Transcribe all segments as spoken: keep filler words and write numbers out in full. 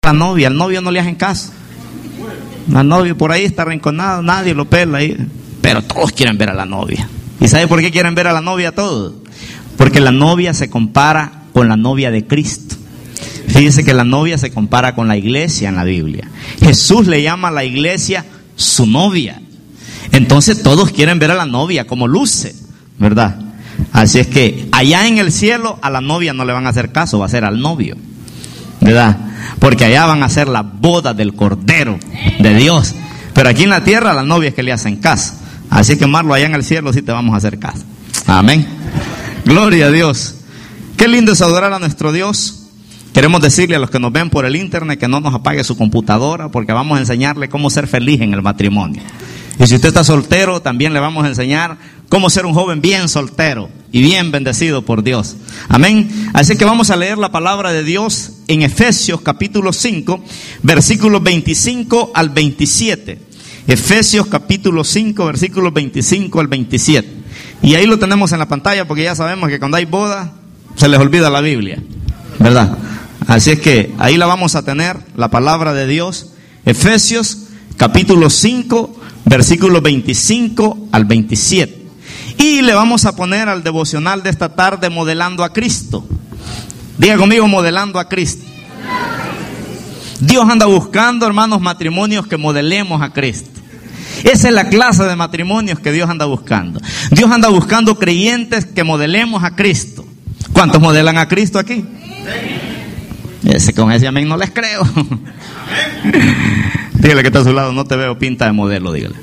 la novia, al novio no le hacen caso. La novia por ahí está arrinconada, nadie lo pela ahí, pero todos quieren ver a la novia. ¿Y sabe por qué quieren ver a la novia todos? Porque la novia se compara con la novia de Cristo. Fíjese que la novia se compara con la iglesia en la Biblia. Jesús le llama a la iglesia su novia. Entonces todos quieren ver a la novia como luce, ¿verdad? Así es que allá en el cielo a la novia no le van a hacer caso, va a ser al novio, ¿verdad? Porque allá van a ser la boda del Cordero de Dios. Pero aquí en la tierra a la novia es que le hacen caso. Así que Marlo, allá en el cielo sí te vamos a hacer caso. Amén. Gloria a Dios. Qué lindo es adorar a nuestro Dios. Queremos decirle a los que nos ven por el internet que no nos apague su computadora, porque vamos a enseñarle cómo ser feliz en el matrimonio. Y si usted está soltero, también le vamos a enseñar cómo ser un joven bien soltero y bien bendecido por Dios. Amén. Así que vamos a leer la palabra de Dios en Efesios capítulo cinco, versículos veinticinco al veintisiete. Efesios capítulo cinco, versículos veinticinco al veintisiete. Y ahí lo tenemos en la pantalla, porque ya sabemos que cuando hay boda se les olvida la Biblia, ¿verdad? Así es que ahí la vamos a tener, la palabra de Dios. Efesios capítulo cinco, versículos veinticinco al veintisiete. Y le vamos a poner al devocional de esta tarde, modelando a Cristo. Diga conmigo, modelando a Cristo. Dios anda buscando, hermanos, matrimonios que modelemos a Cristo. Esa es la clase de matrimonios que Dios anda buscando. Dios anda buscando creyentes que modelemos a Cristo. ¿Cuántos modelan a Cristo aquí? Ese, con ese amén no les creo. Dígale que está a su lado, no te veo pinta de modelo, dígale.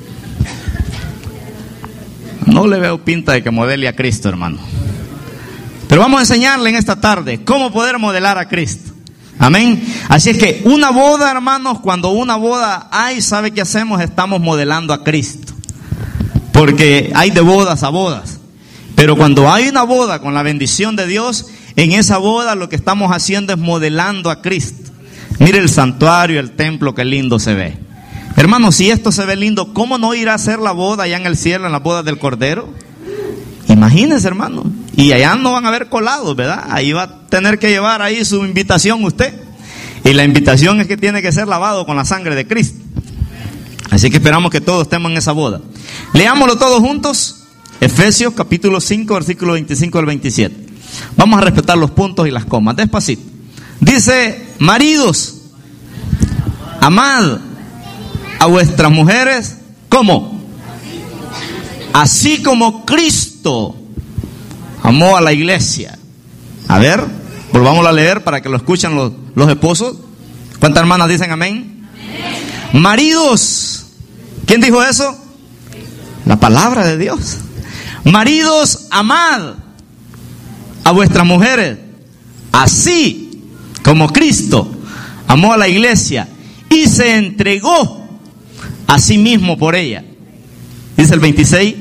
No le veo pinta de que modele a Cristo, hermano. Pero vamos a enseñarle en esta tarde cómo poder modelar a Cristo. Amén. Así es que una boda, hermanos, cuando una boda hay, ¿sabe qué hacemos? Estamos modelando a Cristo. Porque hay de bodas a bodas. Pero cuando hay una boda con la bendición de Dios, en esa boda lo que estamos haciendo es modelando a Cristo. Mire el santuario, el templo, qué lindo se ve. Hermanos, si esto se ve lindo, ¿cómo no irá a hacer la boda allá en el cielo, en la boda del Cordero? Imagínense, hermano. Y allá no van a haber colados, ¿verdad? Ahí va a tener que llevar ahí su invitación usted. Y la invitación es que tiene que ser lavado con la sangre de Cristo. Así que esperamos que todos estemos en esa boda. Leámoslo todos juntos. Efesios capítulo cinco, versículo veinticinco al veintisiete. Vamos a respetar los puntos y las comas, despacito. Dice: maridos, amad a vuestras mujeres, ¿cómo? Así como Cristo amó a la iglesia. A ver, volvamos a leer para que lo escuchen los, los esposos. ¿Cuántas hermanas dicen amén? Amén. Maridos, ¿quién dijo eso? La palabra de Dios. Maridos, amad a vuestras mujeres, así como Cristo amó a la iglesia y se entregó a sí mismo por ella. Dice el veintiséis,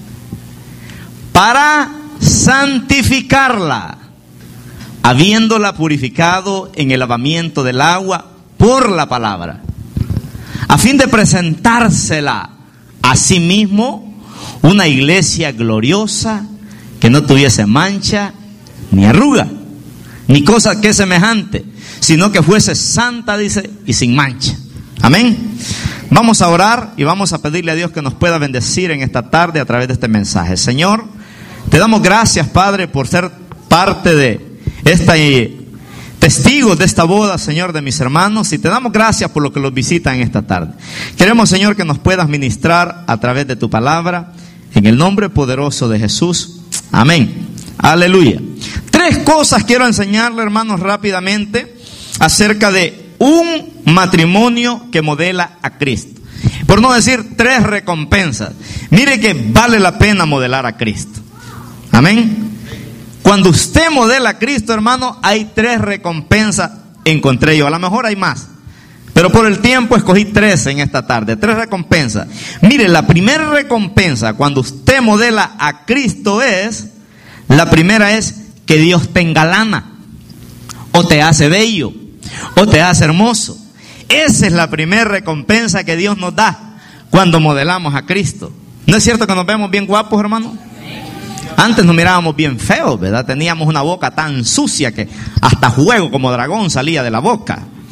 para santificarla, habiéndola purificado en el lavamiento del agua por la palabra, a fin de presentársela a sí mismo una iglesia gloriosa, que no tuviese mancha, ni arruga, ni cosa que semejante, sino que fuese santa, dice, y sin mancha. Amén. Vamos a orar y vamos a pedirle a Dios que nos pueda bendecir en esta tarde a través de este mensaje. Señor, te damos gracias, Padre, por ser parte de esta testigos de esta boda, Señor, de mis hermanos, y te damos gracias por lo que los visitan en esta tarde. Queremos, Señor, que nos puedas ministrar a través de tu palabra, en el nombre poderoso de Jesús. Amén. Aleluya. Tres cosas quiero enseñarle, hermanos, rápidamente acerca de un matrimonio que modela a Cristo. Por no decir tres recompensas. Mire que vale la pena modelar a Cristo. Amén. Cuando usted modela a Cristo, hermano, hay tres recompensas, encontré yo. A lo mejor hay más, pero por el tiempo escogí tres en esta tarde. Tres recompensas. Mire, la primera recompensa cuando usted modela a Cristo es, la primera es que Dios te engalana, o te hace bello, o te hace hermoso. Esa es la primera recompensa que Dios nos da cuando modelamos a Cristo. ¿No es cierto que nos vemos bien guapos, hermano? Antes nos mirábamos bien feos, ¿verdad? Teníamos una boca tan sucia que hasta juego como dragón salía de la boca.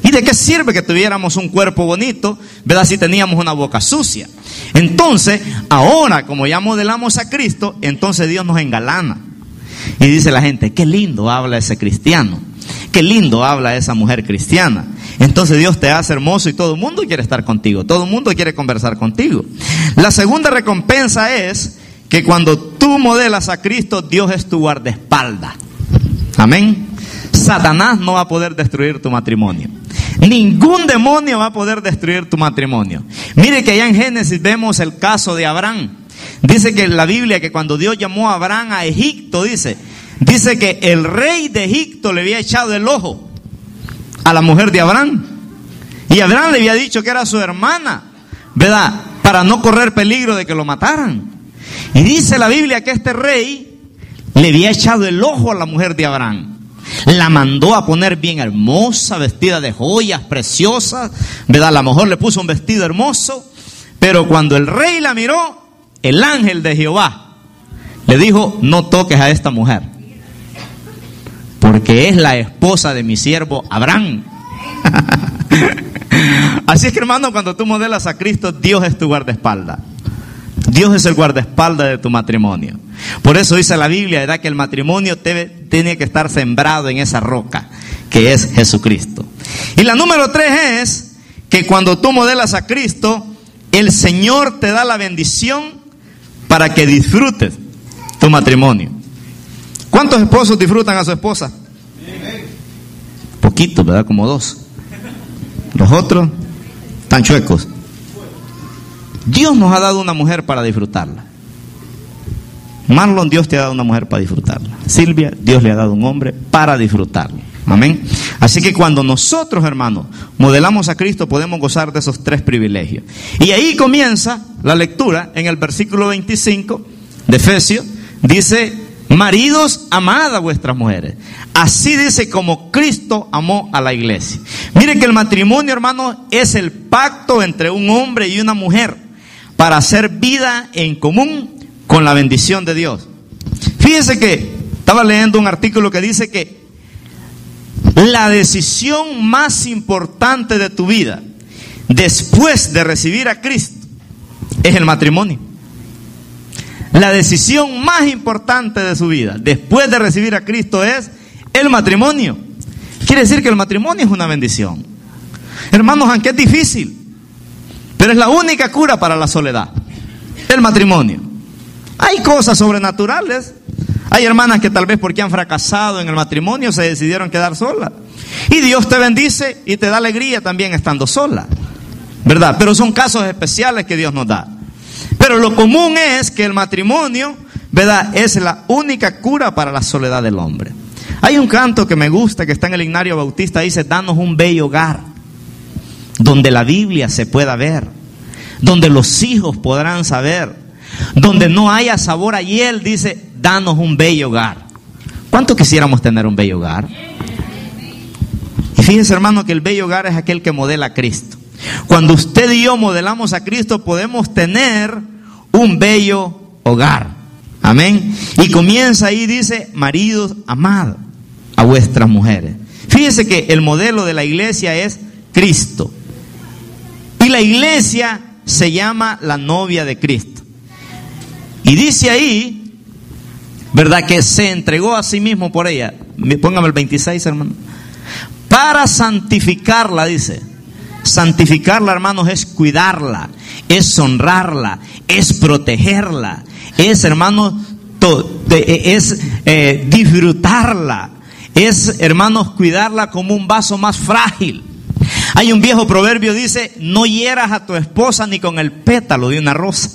¿Y de qué sirve que tuviéramos un cuerpo bonito, verdad, si teníamos una boca sucia? Entonces, ahora, como ya modelamos a Cristo, entonces Dios nos engalana. Y dice la gente, qué lindo habla ese cristiano, qué lindo habla esa mujer cristiana. Entonces Dios te hace hermoso y todo el mundo quiere estar contigo, todo el mundo quiere conversar contigo. La segunda recompensa es que cuando tú modelas a Cristo, Dios es tu guardaespaldas. Amén. Satanás no va a poder destruir tu matrimonio. Ningún demonio va a poder destruir tu matrimonio. Mire que allá en Génesis vemos el caso de Abraham. Dice que en la Biblia que cuando Dios llamó a Abraham a Egipto, dice, dice que el rey de Egipto le había echado el ojo a la mujer de Abraham. Y Abraham le había dicho que era su hermana, ¿verdad? Para no correr peligro de que lo mataran. Y dice la Biblia que este rey le había echado el ojo a la mujer de Abraham. La mandó a poner bien hermosa, vestida de joyas preciosas, ¿verdad? A lo mejor le puso un vestido hermoso, pero cuando el rey la miró, el ángel de Jehová le dijo, no toques a esta mujer, porque es la esposa de mi siervo Abraham. Así es que, hermano, cuando tú modelas a Cristo, Dios es tu guardaespaldas. Dios es el guardaespaldas de tu matrimonio. Por eso dice la Biblia, ¿verdad?, que el matrimonio debe, tiene que estar sembrado en esa roca, que es Jesucristo. Y la número tres es que cuando tú modelas a Cristo, el Señor te da la bendición para que disfrutes tu matrimonio. ¿Cuántos esposos disfrutan a su esposa? Poquitos, ¿verdad? Como dos. Los otros están chuecos. Dios nos ha dado una mujer para disfrutarla. Marlon, Dios te ha dado una mujer para disfrutarla. Silvia, Dios le ha dado un hombre para disfrutarla. Amén. Así que cuando nosotros, hermanos, modelamos a Cristo, podemos gozar de esos tres privilegios. Y ahí comienza la lectura en el versículo veinticinco de Efesios. Dice, maridos, amad a vuestras mujeres. Así dice como Cristo amó a la iglesia. Mire que el matrimonio, hermano, es el pacto entre un hombre y una mujer para hacer vida en común con la bendición de Dios. Fíjese que estaba leyendo un artículo que dice que la decisión más importante de tu vida después de recibir a Cristo es el matrimonio. La decisión más importante de su vida después de recibir a Cristo es el matrimonio. Quiere decir que el matrimonio es una bendición. Hermanos, aunque es difícil, pero es la única cura para la soledad, el matrimonio. Hay cosas sobrenaturales. Hay hermanas que tal vez porque han fracasado en el matrimonio se decidieron quedar solas. Y Dios te bendice y te da alegría también estando sola, ¿verdad? Pero son casos especiales que Dios nos da. Pero lo común es que el matrimonio, ¿verdad?, es la única cura para la soledad del hombre. Hay un canto que me gusta que está en el Himnario Bautista, dice, danos un bello hogar, donde la Biblia se pueda ver, donde los hijos podrán saber, donde no haya sabor a hiel, dice, danos un bello hogar. ¿Cuánto quisiéramos tener un bello hogar? Y fíjense, hermano, que el bello hogar es aquel que modela a Cristo. Cuando usted y yo modelamos a Cristo, podemos tener un bello hogar. Amén. Y comienza ahí, dice, maridos, amad a vuestras mujeres. Fíjense que el modelo de la iglesia es Cristo. Y la iglesia se llama la novia de Cristo. Y dice ahí, ¿verdad?, que se entregó a sí mismo por ella. Póngame el veintiséis, hermano. Para santificarla, dice. Santificarla, hermanos, es cuidarla, es honrarla, es protegerla, es, hermanos, to, de, es eh, disfrutarla, es, hermanos, cuidarla como un vaso más frágil. Hay un viejo proverbio, dice, no hieras a tu esposa ni con el pétalo de una rosa.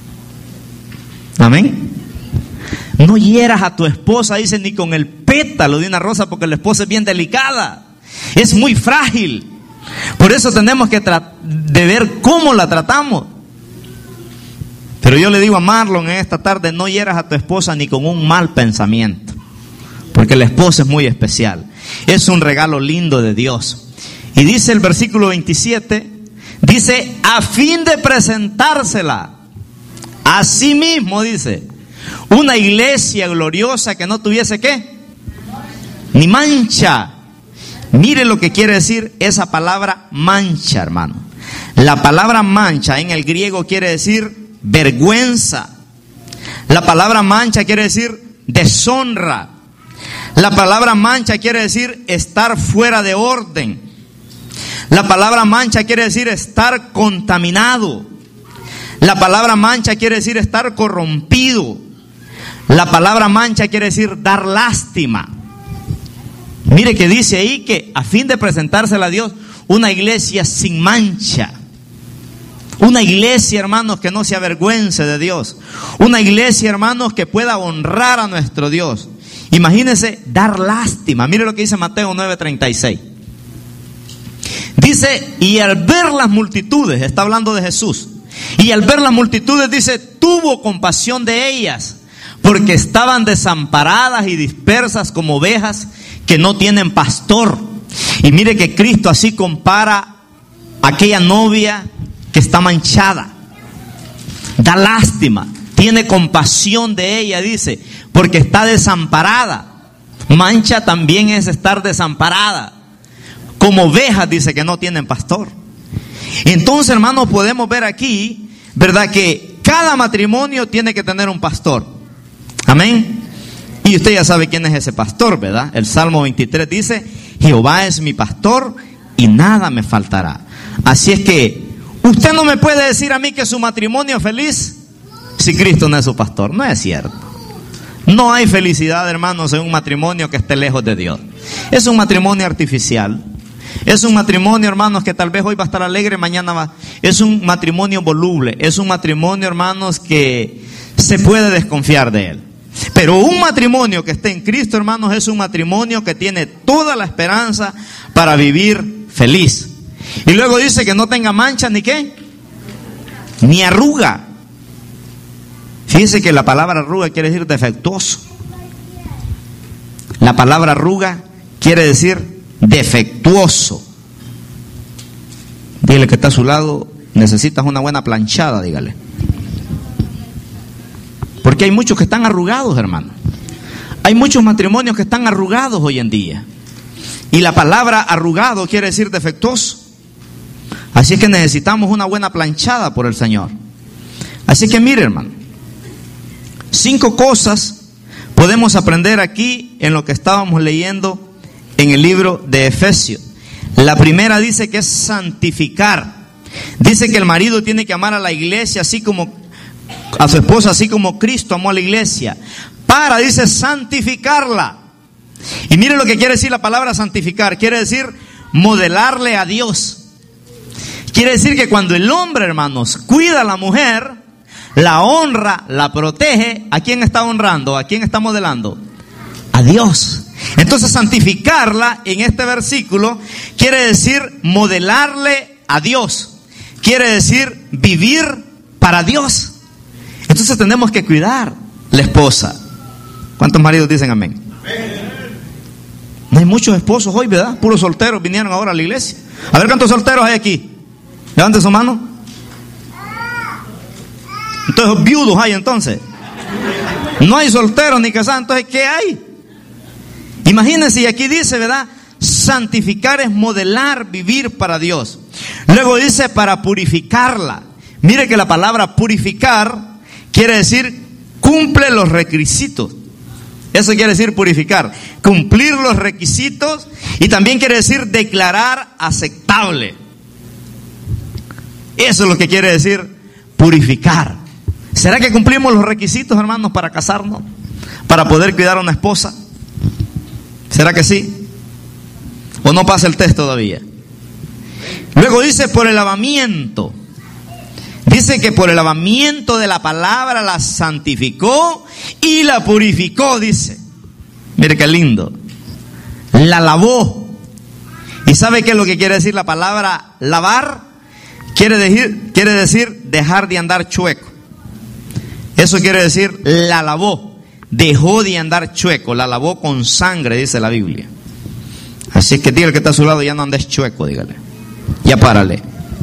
Amén. No hieras a tu esposa, dice, ni con el pétalo de una rosa, porque la esposa es bien delicada, es muy frágil. Por eso tenemos que tra- de ver cómo la tratamos. Pero yo le digo a Marlon en esta tarde, no hieras a tu esposa ni con un mal pensamiento, porque la esposa es muy especial, es un regalo lindo de Dios. Y dice el versículo veintisiete, dice, a fin de presentársela a sí mismo, dice, una iglesia gloriosa que no tuviese ¿qué? Ni mancha, Mire lo que quiere decir esa palabra mancha, hermano. La palabra mancha en el griego quiere decir vergüenza. La palabra mancha quiere decir deshonra. La palabra mancha quiere decir estar fuera de orden. La palabra mancha quiere decir estar contaminado. La palabra mancha quiere decir estar corrompido. La palabra mancha quiere decir dar lástima. Mire que dice ahí que a fin de presentársela a Dios, una iglesia sin mancha. Una iglesia, hermanos, que no se avergüence de Dios. Una iglesia, hermanos, que pueda honrar a nuestro Dios. Imagínense dar lástima. Mire lo que dice Mateo nueve treinta y seis. Dice, y al ver las multitudes, está hablando de Jesús, y al ver las multitudes, dice, tuvo compasión de ellas, porque estaban desamparadas y dispersas como ovejas que no tienen pastor. Y mire que Cristo así compara a aquella novia que está manchada. Da lástima, tiene compasión de ella, dice, porque está desamparada. Mancha también es estar desamparada. Como ovejas, dice, que no tienen pastor. Entonces, hermanos, podemos ver aquí, ¿verdad?, que cada matrimonio tiene que tener un pastor. Amén. Y usted ya sabe quién es ese pastor, ¿verdad? El Salmo veintitrés dice, Jehová es mi pastor y nada me faltará. Así es que usted no me puede decir a mí que su matrimonio es feliz si Cristo no es su pastor. No es cierto. No hay felicidad, hermanos, en un matrimonio que esté lejos de Dios. Es un matrimonio artificial. Es un matrimonio, hermanos, que tal vez hoy va a estar alegre, mañana va. Es un matrimonio voluble. Es un matrimonio, hermanos, que se puede desconfiar de él. Pero un matrimonio que esté en Cristo, hermanos, es un matrimonio que tiene toda la esperanza para vivir feliz. Y luego dice que no tenga mancha ni qué, ni arruga. Fíjese que la palabra arruga quiere decir defectuoso. La palabra arruga quiere decir defectuoso. Dígale que está a su lado, necesitas una buena planchada, dígale. Porque hay muchos que están arrugados, hermano. Hay muchos matrimonios que están arrugados hoy en día. Y la palabra arrugado quiere decir defectuoso. Así es que necesitamos una buena planchada por el Señor. Así que mire, hermano, cinco cosas podemos aprender aquí en lo que estábamos leyendo en el libro de Efesios. La primera dice que es santificar. Dice que el marido tiene que amar a la iglesia así como a su esposa, así como Cristo amó a la iglesia, para, dice, santificarla. Y mire lo que quiere decir la palabra santificar. Quiere decir modelarle a Dios. Quiere decir que cuando el hombre, hermanos, cuida a la mujer, la honra, la protege, ¿a quién está honrando? ¿A quién está modelando? A Dios. Entonces santificarla en este versículo quiere decir modelarle a Dios. Quiere decir vivir para Dios. Entonces tenemos que cuidar la esposa. ¿Cuántos maridos dicen amén? No hay muchos esposos hoy, ¿verdad? Puros solteros vinieron ahora a la iglesia. A ver cuántos solteros hay aquí. Levanten su mano. Entonces viudos hay entonces. No hay solteros ni casados, entonces ¿qué hay? Imagínense, y aquí dice, ¿verdad? Santificar es modelar, vivir para Dios. Luego dice para purificarla. Mire que la palabra purificar quiere decir cumple los requisitos. Eso quiere decir purificar, cumplir los requisitos, y también quiere decir declarar aceptable. Eso es lo que quiere decir purificar. ¿Será que cumplimos los requisitos, hermanos, para casarnos? ¿Para poder cuidar a una esposa? ¿Será que sí? ¿O no pasa el test todavía? Luego dice por el lavamiento. Dice que por el lavamiento de la palabra la santificó y la purificó, dice. Mire qué lindo. La lavó. ¿Y sabe qué es lo que quiere decir la palabra lavar? Quiere decir, quiere decir dejar de andar chueco. Eso quiere decir la lavó. Dejó de andar chueco. La lavó con sangre, dice la Biblia. Así que dígale que está a su lado, ya no andes chueco, dígale. Ya párale.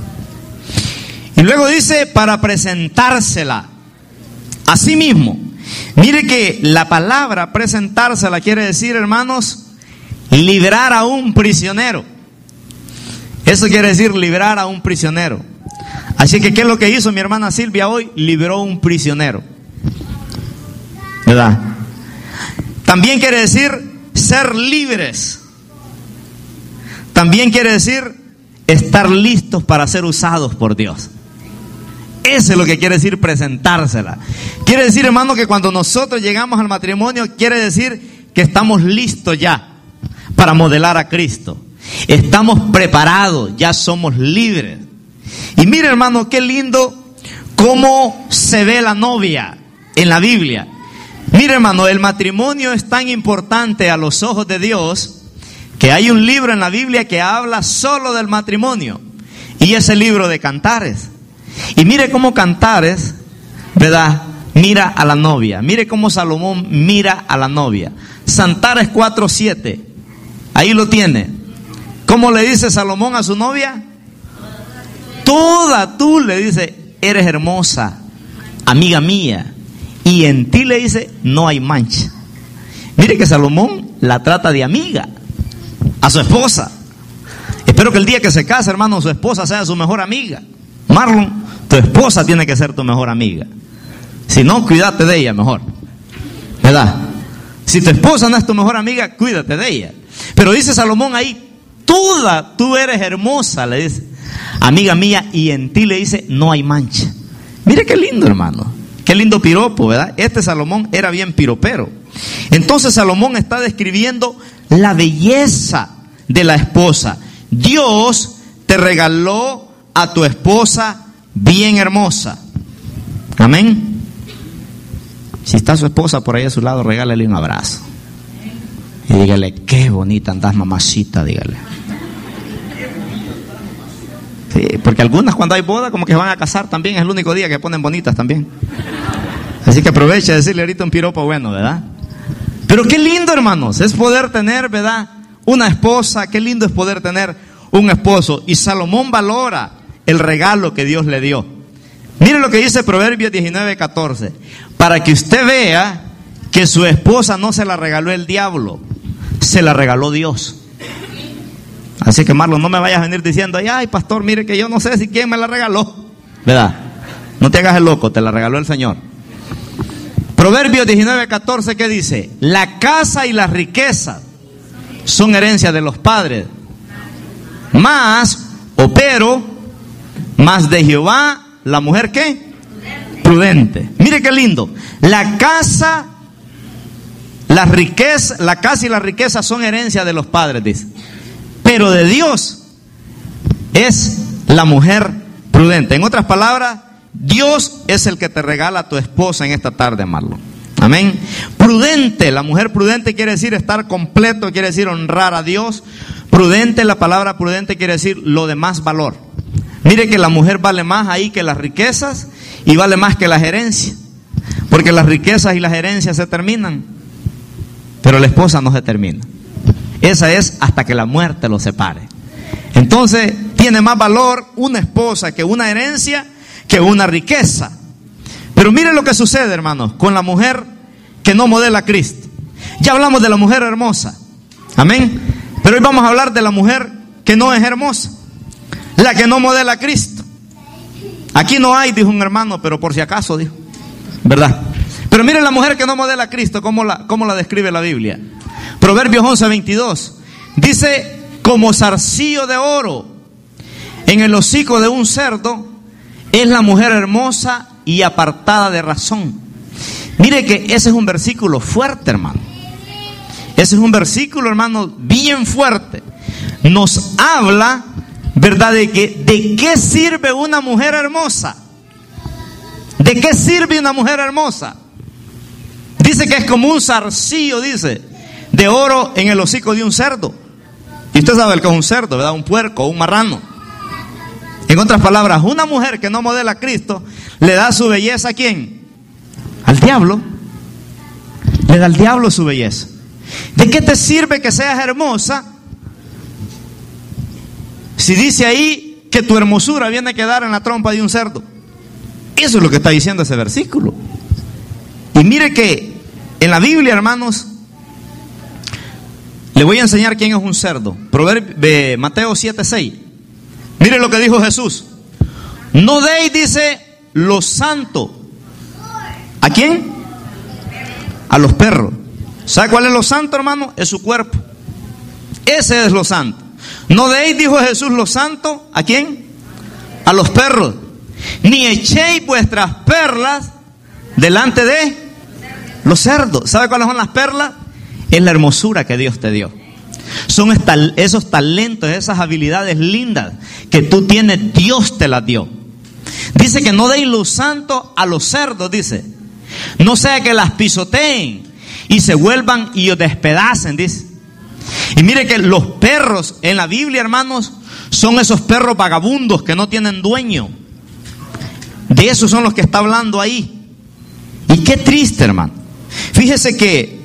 Y luego dice para presentársela a sí mismo. Mire que la palabra presentársela quiere decir, hermanos, librar a un prisionero. Eso quiere decir librar a un prisionero. Así que, ¿qué es lo que hizo mi hermana Silvia hoy? Libró a un prisionero, ¿verdad? También quiere decir ser libres. También quiere decir estar listos para ser usados por Dios. Eso es lo que quiere decir presentársela. Quiere decir, hermano, que cuando nosotros llegamos al matrimonio, quiere decir que estamos listos ya para modelar a Cristo. Estamos preparados, ya somos libres. Y mire, hermano, qué lindo cómo se ve la novia en la Biblia. Mire, hermano, el matrimonio es tan importante a los ojos de Dios que hay un libro en la Biblia que habla solo del matrimonio, y es el libro de Cantares. Y mire cómo Cantares, ¿verdad?, mira a la novia. Mire cómo Salomón mira a la novia. Cantares cuatro siete, ahí lo tiene. ¿Cómo le dice Salomón a su novia? Toda tú, le dice, eres hermosa, amiga mía, y en ti, le dice, no hay mancha. Mire que Salomón la trata de amiga a su esposa. Espero que el día que se case, hermano, su esposa sea su mejor amiga. Marlon, tu esposa tiene que ser tu mejor amiga. Si no, cuídate de ella mejor, ¿verdad? Si tu esposa no es tu mejor amiga, cuídate de ella. Pero dice Salomón ahí, toda tú eres hermosa, le dice, amiga mía, y en ti, le dice, no hay mancha. Mire qué lindo, hermano, qué lindo piropo, ¿verdad? Este Salomón era bien piropero. Entonces Salomón está describiendo la belleza de la esposa. Dios te regaló a tu esposa bien hermosa. Amén. Si está su esposa por ahí a su lado, regálale un abrazo y dígale, qué bonita andás, mamacita, dígale. Sí, porque algunas cuando hay boda como que se van a casar también, es el único día que ponen bonitas también. Así que aprovecha de decirle ahorita un piropo bueno, ¿verdad? Pero qué lindo, hermanos, es poder tener, ¿verdad?, una esposa. Qué lindo es poder tener un esposo. Y Salomón valora el regalo que Dios le dio. Mire lo que dice Proverbios diecinueve catorce. Para que usted vea que su esposa no se la regaló el diablo, se la regaló Dios. Así que, Marlon, no me vayas a venir diciendo, ay, pastor, mire que yo no sé si quién me la regaló, ¿verdad? No te hagas el loco, te la regaló el Señor. Proverbios diecinueve catorce, ¿qué dice? La casa y las riquezas son herencia de los padres, más, o pero, más de Jehová, la mujer, ¿qué? Prudente. Mire qué lindo. La casa, las riquezas, la casa y las riquezas son herencia de los padres, dice. Pero de Dios es la mujer prudente. En otras palabras, Dios es el que te regala a tu esposa en esta tarde, Marlon. Amén. Prudente, la mujer prudente quiere decir estar completo, quiere decir honrar a Dios. Prudente, la palabra prudente quiere decir lo de más valor. Mire que la mujer vale más ahí que las riquezas y vale más que las herencias. Porque las riquezas y las herencias se terminan, pero la esposa no se termina. Esa es hasta que la muerte los separe. Entonces, tiene más valor una esposa que una herencia, que una riqueza. Pero mire lo que sucede, hermanos, con la mujer que no modela a Cristo. Ya hablamos de la mujer hermosa. Amén. Pero hoy vamos a hablar de la mujer que no es hermosa, la que no modela a Cristo. Aquí no hay, dijo un hermano, pero por si acaso, dijo, ¿verdad? Pero mire la mujer que no modela a Cristo, ¿cómo la, cómo la describe la Biblia? Proverbios once veintidós dice, como zarcillo de oro en el hocico de un cerdo es la mujer hermosa y apartada de razón. Mire que ese es un versículo fuerte, hermano. Ese es un versículo, hermano, bien fuerte. Nos habla, ¿verdad?, de que de qué sirve una mujer hermosa. ¿De qué sirve una mujer hermosa? Dice que es como un zarcillo, dice, de oro en el hocico de un cerdo. Y usted sabe el que es un cerdo, ¿verdad? Un puerco, un marrano. En otras palabras, una mujer que no modela a Cristo le da su belleza ¿a quién? Al diablo. Le da al diablo su belleza. ¿De qué te sirve que seas hermosa si dice ahí que tu hermosura viene a quedar en la trompa de un cerdo? Eso es lo que está diciendo ese versículo. Y mire que en la Biblia, hermanos, Le voy a enseñar quién es un cerdo. Proverbio, eh, Mateo siete seis. Mire lo que dijo Jesús. No deis, dice, lo santo. ¿A quién? A los perros. ¿Sabe cuál es lo santo, hermano? Es su cuerpo. Ese es lo santo. No deis, dijo Jesús, lo santo. ¿A quién? A los perros. Ni echéis vuestras perlas delante de los cerdos. ¿Sabe cuáles son las perlas? Es la hermosura que Dios te dio. Son esos talentos, esas habilidades lindas que tú tienes, Dios te las dio. Dice que no deis lo santo a los cerdos, dice. No sea que las pisoteen y se vuelvan y os despedacen, dice. Y mire que los perros en la Biblia, hermanos, son esos perros vagabundos que no tienen dueño. De esos son los que está hablando ahí. Y qué triste, hermano. Fíjese que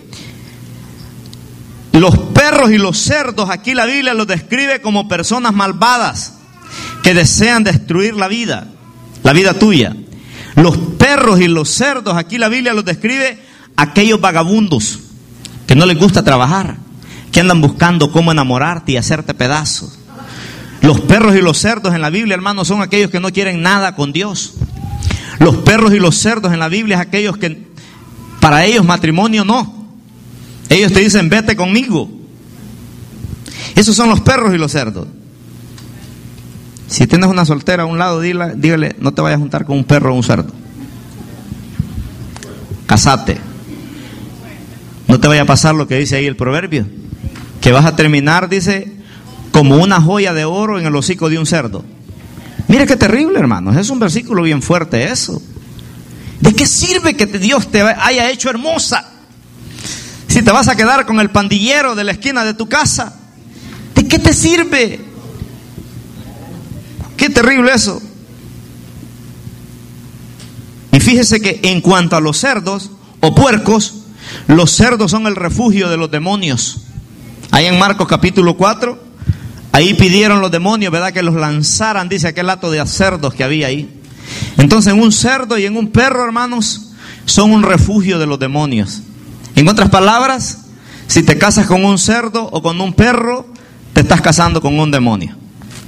los perros y los cerdos, aquí la Biblia los describe como personas malvadas que desean destruir la vida, la vida tuya. Los perros y los cerdos, aquí la Biblia los describe aquellos vagabundos que no les gusta trabajar, que andan buscando cómo enamorarte y hacerte pedazos. Los perros y los cerdos en la Biblia, hermanos, son aquellos que no quieren nada con Dios. Los perros y los cerdos en la Biblia es aquellos que para ellos matrimonio no. Ellos te dicen, vete conmigo. Esos son los perros y los cerdos. Si tienes una soltera a un lado, dígale, dígale, no te vayas a juntar con un perro o un cerdo. Casate. No te vaya a pasar lo que dice ahí el proverbio, que vas a terminar, dice, como una joya de oro en el hocico de un cerdo. Mire qué terrible, hermanos. Es un versículo bien fuerte eso. ¿De qué sirve que Dios te haya hecho hermosa si te vas a quedar con el pandillero de la esquina de tu casa? ¿De qué te sirve? Qué terrible eso. Y fíjese que en cuanto a los cerdos o puercos, los cerdos son el refugio de los demonios. Ahí en Marcos capítulo cuatro, ahí pidieron los demonios, ¿verdad?, que los lanzaran, dice aquel hato de cerdos que había ahí. Entonces en un cerdo y en un perro, hermanos, son un refugio de los demonios. En otras palabras, si te casas con un cerdo o con un perro, te estás casando con un demonio.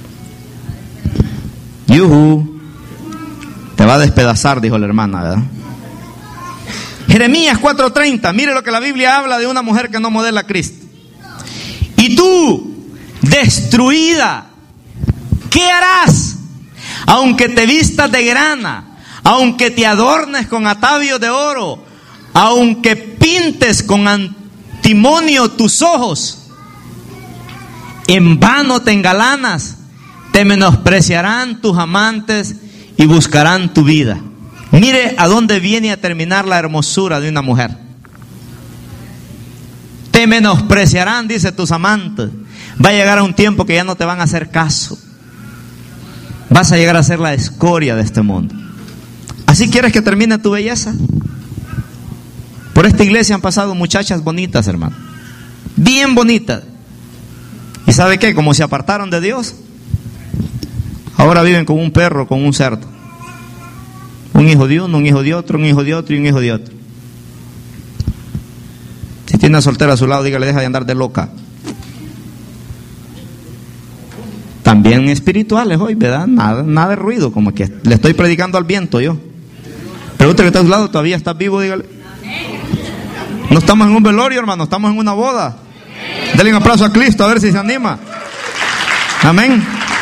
Yuhu, te va a despedazar, dijo la hermana, ¿verdad? Jeremías cuatro treinta, mire lo que la Biblia habla de una mujer que no modela a Cristo. Y tú, destruida, ¿qué harás? Aunque te vistas de grana, aunque te adornes con atavios de oro, aunque pintes con antimonio tus ojos, en vano te engalanas, te menospreciarán tus amantes y buscarán tu vida. Mire a dónde viene a terminar la hermosura de una mujer. Te menospreciarán, dice, tus amantes. Va a llegar a un tiempo que ya no te van a hacer caso. Vas a llegar a ser la escoria de este mundo. ¿Así quieres que termine tu belleza? Por esta iglesia han pasado muchachas bonitas, hermano. Bien bonitas. ¿Y sabe qué? Como se apartaron de Dios, ahora viven con un perro, con un cerdo. Un hijo de uno, un hijo de otro, un hijo de otro y un hijo de otro. Si tiene una soltera a su lado, dígale, deja de andar de loca. También espirituales hoy, ¿verdad? Nada, nada de ruido, como que le estoy predicando al viento yo. Pero usted que está a su lado, todavía está vivo, dígale. No estamos en un velorio, hermano, estamos en una boda. Denle un aplauso a Cristo, a ver si se anima. Amén.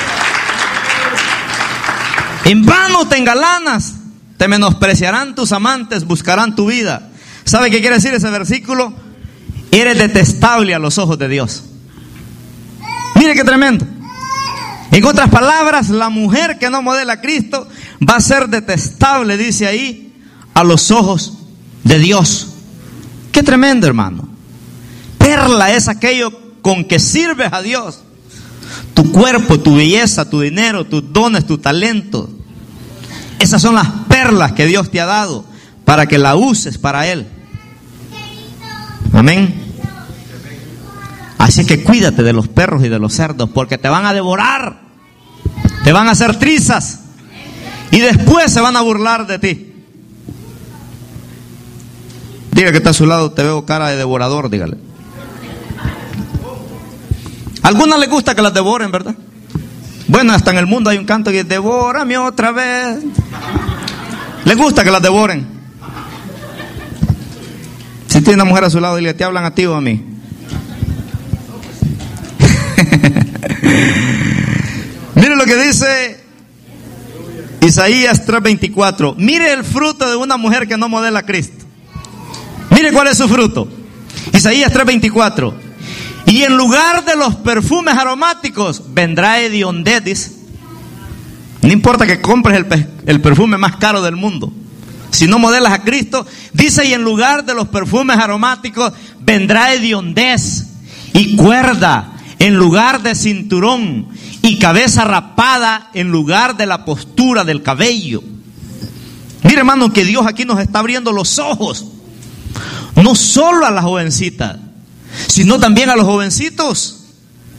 En vano te engalanas, te menospreciarán tus amantes, buscarán tu vida. ¿Sabe qué quiere decir ese versículo? Eres detestable a los ojos de Dios. Mire qué tremendo. En otras palabras, la mujer que no modela a Cristo va a ser detestable, dice ahí, a los ojos de Dios. Qué tremendo, hermano. Perla es aquello con que sirves a Dios. Tu cuerpo, tu belleza, tu dinero, tus dones, tu talento. Esas son las perlas que Dios te ha dado para que la uses para Él. Amén. Así que cuídate de los perros y de los cerdos, porque te van a devorar, te van a hacer trizas y después se van a burlar de ti. Diga que está a su lado, te veo cara de devorador, dígale. A algunas les gusta que las devoren, ¿verdad? Bueno, hasta en el mundo hay un canto que dice, devórame otra vez. Les gusta que las devoren. Si tiene una mujer a su lado, dile, ¿te hablan a ti o a mí? Mire lo que dice Isaías tres veinticuatro. Mire el fruto de una mujer que no modela a Cristo. Mire cuál es su fruto. Isaías tres veinticuatro. Y en lugar de los perfumes aromáticos vendrá hediondez, dice. No importa que compres el, pe- el perfume más caro del mundo, si no modelas a Cristo, dice, y en lugar de los perfumes aromáticos vendrá hediondez y cuerda en lugar de cinturón, y cabeza rapada en lugar de la postura del cabello. Mire, hermano, que Dios aquí nos está abriendo los ojos, no solo a las jovencitas, sino también a los jovencitos.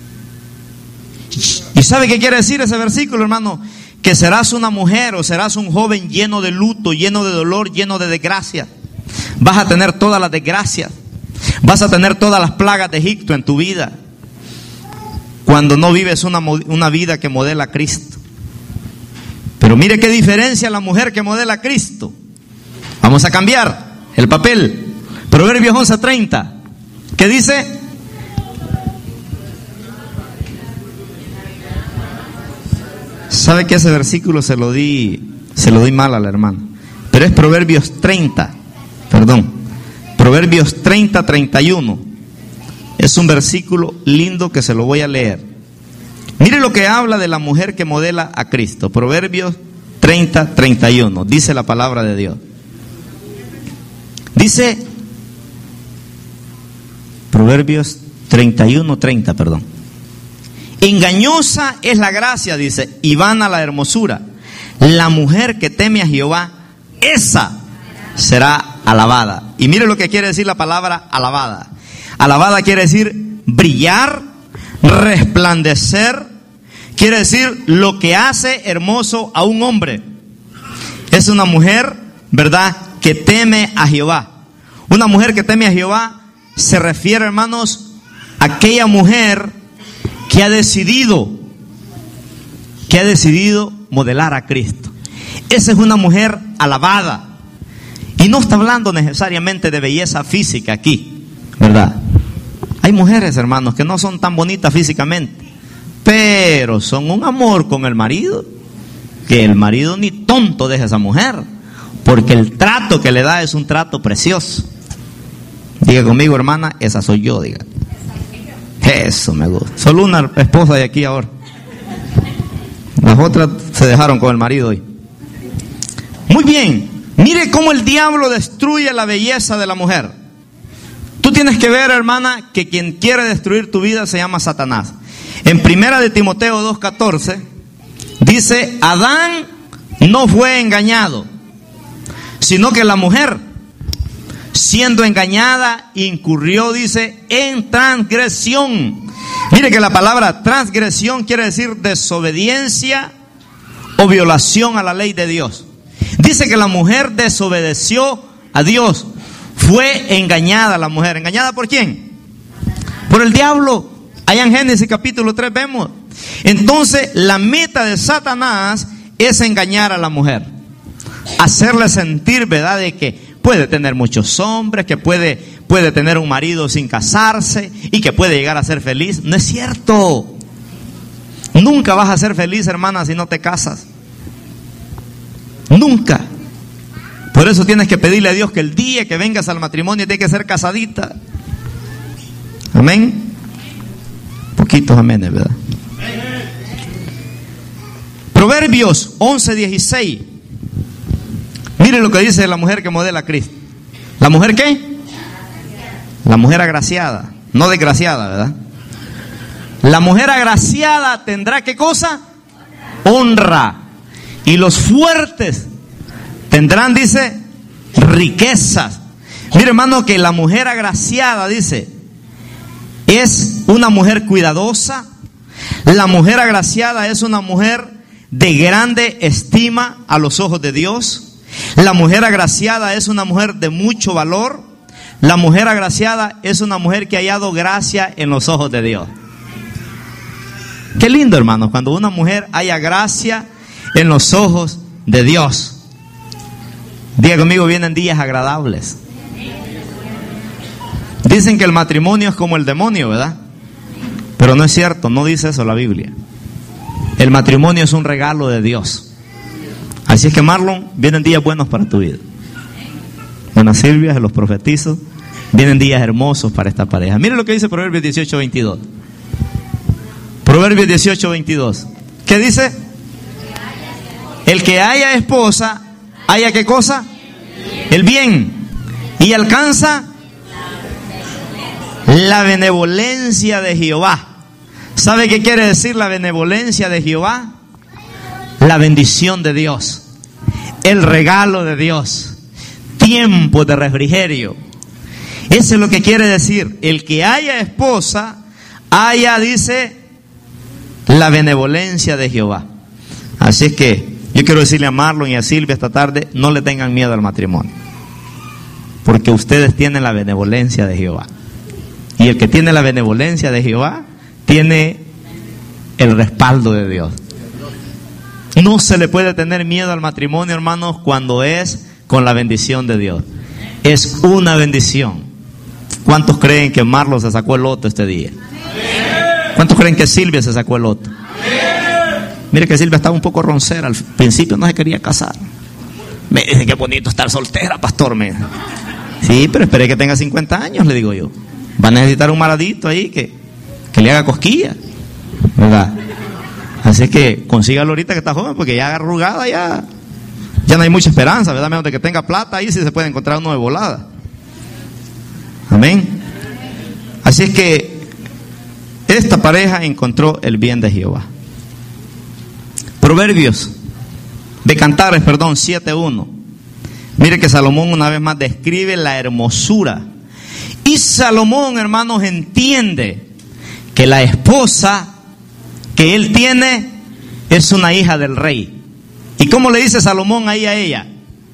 ¿Y sabe qué quiere decir ese versículo, hermano? Que serás una mujer o serás un joven lleno de luto, lleno de dolor, lleno de desgracia. Vas a tener todas las desgracias, vas a tener todas las plagas de Egipto en tu vida, cuando no vives una, una vida que modela a Cristo. Pero mire qué diferencia la mujer que modela a Cristo. Vamos a cambiar el papel. Proverbios once treinta. ¿Qué dice? ¿Sabe que ese versículo se lo di, se lo di mal a la hermana? Pero es Proverbios treinta, perdón, Proverbios treinta, treinta y uno. Es un versículo lindo que se lo voy a leer. Mire lo que habla de la mujer que modela a Cristo. Proverbios treinta, treinta y uno. Dice la palabra de Dios. Dice Proverbios treinta y uno, treinta, perdón. Engañosa es la gracia, dice, y vana la hermosura. La mujer que teme a Jehová, esa será alabada. Y mire lo que quiere decir la palabra alabada. Alabada quiere decir brillar, resplandecer. Quiere decir lo que hace hermoso a un hombre. Es una mujer, ¿verdad?, que teme a Jehová. Una mujer que teme a Jehová se refiere, hermanos, a aquella mujer que ha decidido, que ha decidido modelar a Cristo. Esa es una mujer alabada. Y no está hablando necesariamente de belleza física aquí, ¿verdad? Hay mujeres, hermanos, que no son tan bonitas físicamente, pero son un amor con el marido, que el marido ni tonto deja a esa mujer, porque el trato que le da es un trato precioso. Diga conmigo, hermana, esa soy yo, diga. Eso me gusta. Solo una esposa de aquí ahora. Las otras se dejaron con el marido hoy. Muy bien. Mire cómo el diablo destruye la belleza de la mujer. Tú tienes que ver, hermana, que quien quiere destruir tu vida se llama Satanás. En primera de Timoteo dos catorce dice, Adán no fue engañado, sino que la mujer, siendo engañada, incurrió, dice, en transgresión. Mire que la palabra transgresión quiere decir desobediencia o violación a la ley de Dios. Dice que la mujer desobedeció a Dios. Fue engañada la mujer. ¿Engañada por quién? Por el diablo. Allá en Génesis capítulo tres vemos. Entonces la meta de Satanás es engañar a la mujer, hacerle sentir, ¿verdad?, de que puede tener muchos hombres, que puede, puede tener un marido sin casarse y que puede llegar a ser feliz. No es cierto. Nunca vas a ser feliz, hermana, si no te casas. Nunca. Por eso tienes que pedirle a Dios que el día que vengas al matrimonio tienes que ser casadita. Amén. Poquitos aménes, ¿verdad? Proverbios once dieciséis. Mire lo que dice la mujer que modela a Cristo. ¿La mujer qué? La mujer agraciada, no desgraciada, ¿verdad? La mujer agraciada tendrá ¿qué cosa? Honra. Y los fuertes tendrán, dice, riquezas. Mire, hermano, que la mujer agraciada, dice, es una mujer cuidadosa. La mujer agraciada es una mujer de grande estima a los ojos de Dios. La mujer agraciada es una mujer de mucho valor. La mujer agraciada es una mujer que ha hallado gracia en los ojos de Dios. Qué lindo, hermanos, cuando una mujer haya gracia en los ojos de Dios. Diga conmigo, vienen días agradables. Dicen que el matrimonio es como el demonio, ¿verdad? Pero no es cierto, no dice eso la Biblia. El matrimonio es un regalo de Dios. Así es que, Marlon, vienen días buenos para tu vida. Buena Silvia, se los profetizo. Vienen días hermosos para esta pareja. Mire lo que dice Proverbios dieciocho veintidós. Proverbios dieciocho veintidós. ¿Qué dice? El que haya esposa, ¿haya qué cosa? El bien. Y alcanza la benevolencia de Jehová. ¿Sabe qué quiere decir la benevolencia de Jehová? La bendición de Dios, el regalo de Dios, tiempo de refrigerio. Eso es lo que quiere decir. El que haya esposa, haya, dice, la benevolencia de Jehová. Así es que yo quiero decirle a Marlon y a Silvia esta tarde, no le tengan miedo al matrimonio, porque ustedes tienen la benevolencia de Jehová. Y el que tiene la benevolencia de Jehová tiene el respaldo de Dios. No se le puede tener miedo al matrimonio, hermanos, cuando es con la bendición de Dios. Es una bendición. ¿Cuántos creen que Marlon se sacó el loto este día? ¿Cuántos creen que Silvia se sacó el loto? Mire que Silvia estaba un poco roncera. Al principio no se quería casar. Me dice, qué bonito estar soltera, pastor. Me... Sí, pero esperé que tenga cincuenta años, le digo yo. Va a necesitar un maradito ahí que, que le haga cosquilla, ¿verdad? Así que consígalo ahorita que está joven, porque ya arrugada ya, ya no hay mucha esperanza, ¿verdad? Menos de que tenga plata, ahí sí se puede encontrar uno de volada. Amén. Así es que esta pareja encontró el bien de Jehová. Proverbios de Cantares, perdón, siete uno. Mire que Salomón una vez más describe la hermosura. Y Salomón, hermanos, entiende que la esposa que él tiene es una hija del rey. ¿Y cómo le dice Salomón ahí a ella?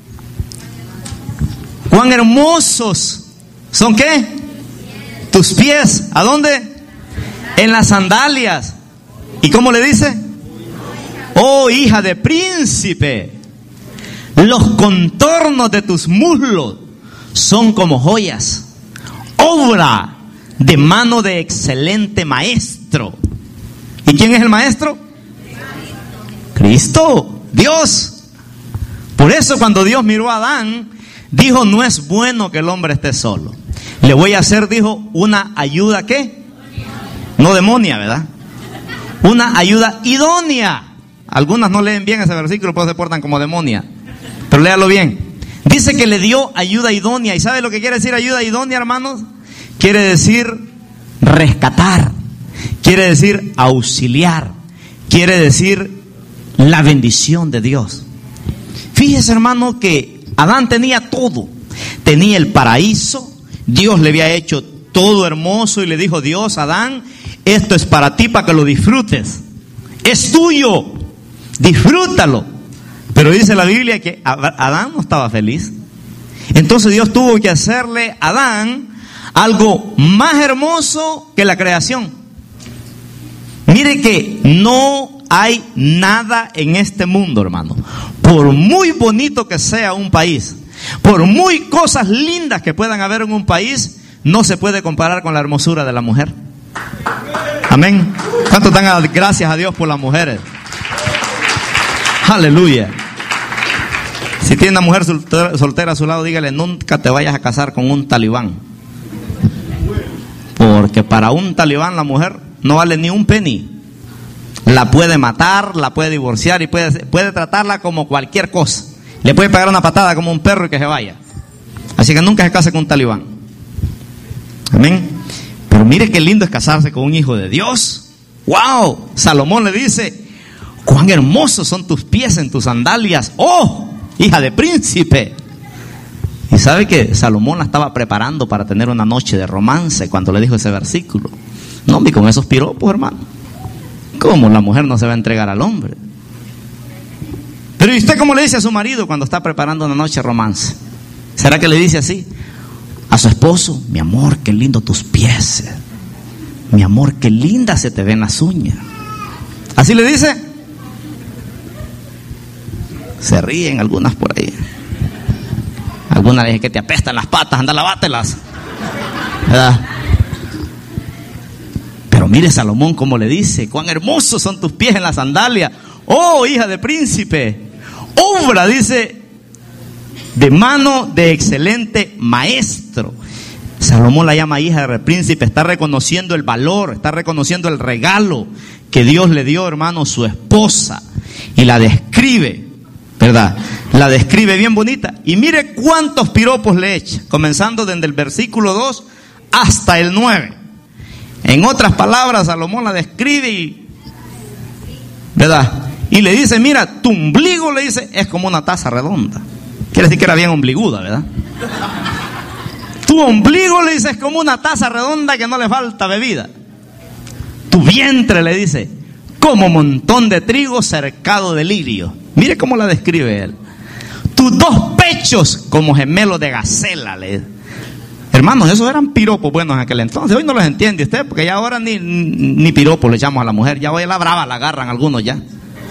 Cuán hermosos son, ¿qué? Tus pies. ¿A dónde? En las sandalias. ¿Y cómo le dice? Oh, hija de príncipe, los contornos de tus muslos son como joyas, obra de mano de excelente maestro. ¿Y quién es el maestro? Cristo, Dios. Por eso cuando Dios miró a Adán, dijo, no es bueno que el hombre esté solo. Le voy a hacer, dijo, una ayuda, ¿qué? No demonia, ¿verdad? Una ayuda idónea. Algunas no leen bien ese versículo, pues se portan como demonia. Pero léalo bien. Dice que le dio ayuda idónea. ¿Y sabe lo que quiere decir ayuda idónea, hermanos? Quiere decir rescatar. Quiere decir auxiliar. Quiere decir la bendición de Dios. Fíjese, hermano, que Adán tenía todo. Tenía el paraíso. Dios le había hecho todo hermoso y le dijo, Dios, Adán, esto es para ti, para que lo disfrutes. Es tuyo. Disfrútalo. Pero dice la Biblia que Adán no estaba feliz. Entonces Dios tuvo que hacerle a Adán algo más hermoso que la creación. Mire que no hay nada en este mundo, hermano, por muy bonito que sea un país, por muy cosas lindas que puedan haber en un país, no se puede comparar con la hermosura de la mujer. Amén. ¿Cuánto dan gracias a Dios por las mujeres? Aleluya. Si tiene una mujer soltera, soltera a su lado, dígale, nunca te vayas a casar con un talibán. Porque para un talibán la mujer no vale ni un penny. La puede matar, la puede divorciar y puede, puede tratarla como cualquier cosa. Le puede pegar una patada como un perro y que se vaya. Así que nunca se case con un talibán. Amén. Pero mire qué lindo es casarse con un hijo de Dios. ¡Wow! Salomón le dice, cuán hermosos son tus pies en tus sandalias, oh, hija de príncipe. Y sabe que Salomón la estaba preparando para tener una noche de romance cuando le dijo ese versículo. No, ni con esos piropos, hermano. ¿Cómo la mujer no se va a entregar al hombre? Pero ¿y usted cómo le dice a su marido cuando está preparando una noche de romance? ¿Será que le dice así a su esposo? Mi amor, qué lindo tus pies. Mi amor, qué linda se te ven las uñas. ¿Así le dice? Se ríen algunas por ahí. Algunas le dicen que te apestan las patas, anda, lavátelas, ¿verdad? Pero mire Salomón cómo le dice: cuán hermosos son tus pies en la sandalia, oh hija de príncipe, obra, dice, de mano de excelente maestro. Salomón la llama hija de príncipe, está reconociendo el valor, está reconociendo el regalo que Dios le dio, hermano, su esposa, y la describe, ¿verdad? La describe bien bonita. Y mire cuántos piropos le echa, comenzando desde el versículo dos hasta el nueve. En otras palabras, Salomón la describe y, ¿verdad? Y le dice: mira, tu ombligo, le dice, es como una taza redonda. Quiere decir que era bien ombliguda, ¿verdad? Tu ombligo, le dice, es como una taza redonda que no le falta bebida. Tu vientre, le dice, como montón de trigo cercado de lirio. Mire cómo la describe él. Tus dos pechos como gemelos de gacela, le dice. Hermanos, esos eran piropos buenos en aquel entonces. Hoy no los entiende usted, porque ya ahora ni, ni piropos le echamos a la mujer. Ya hoy la brava la agarran algunos ya.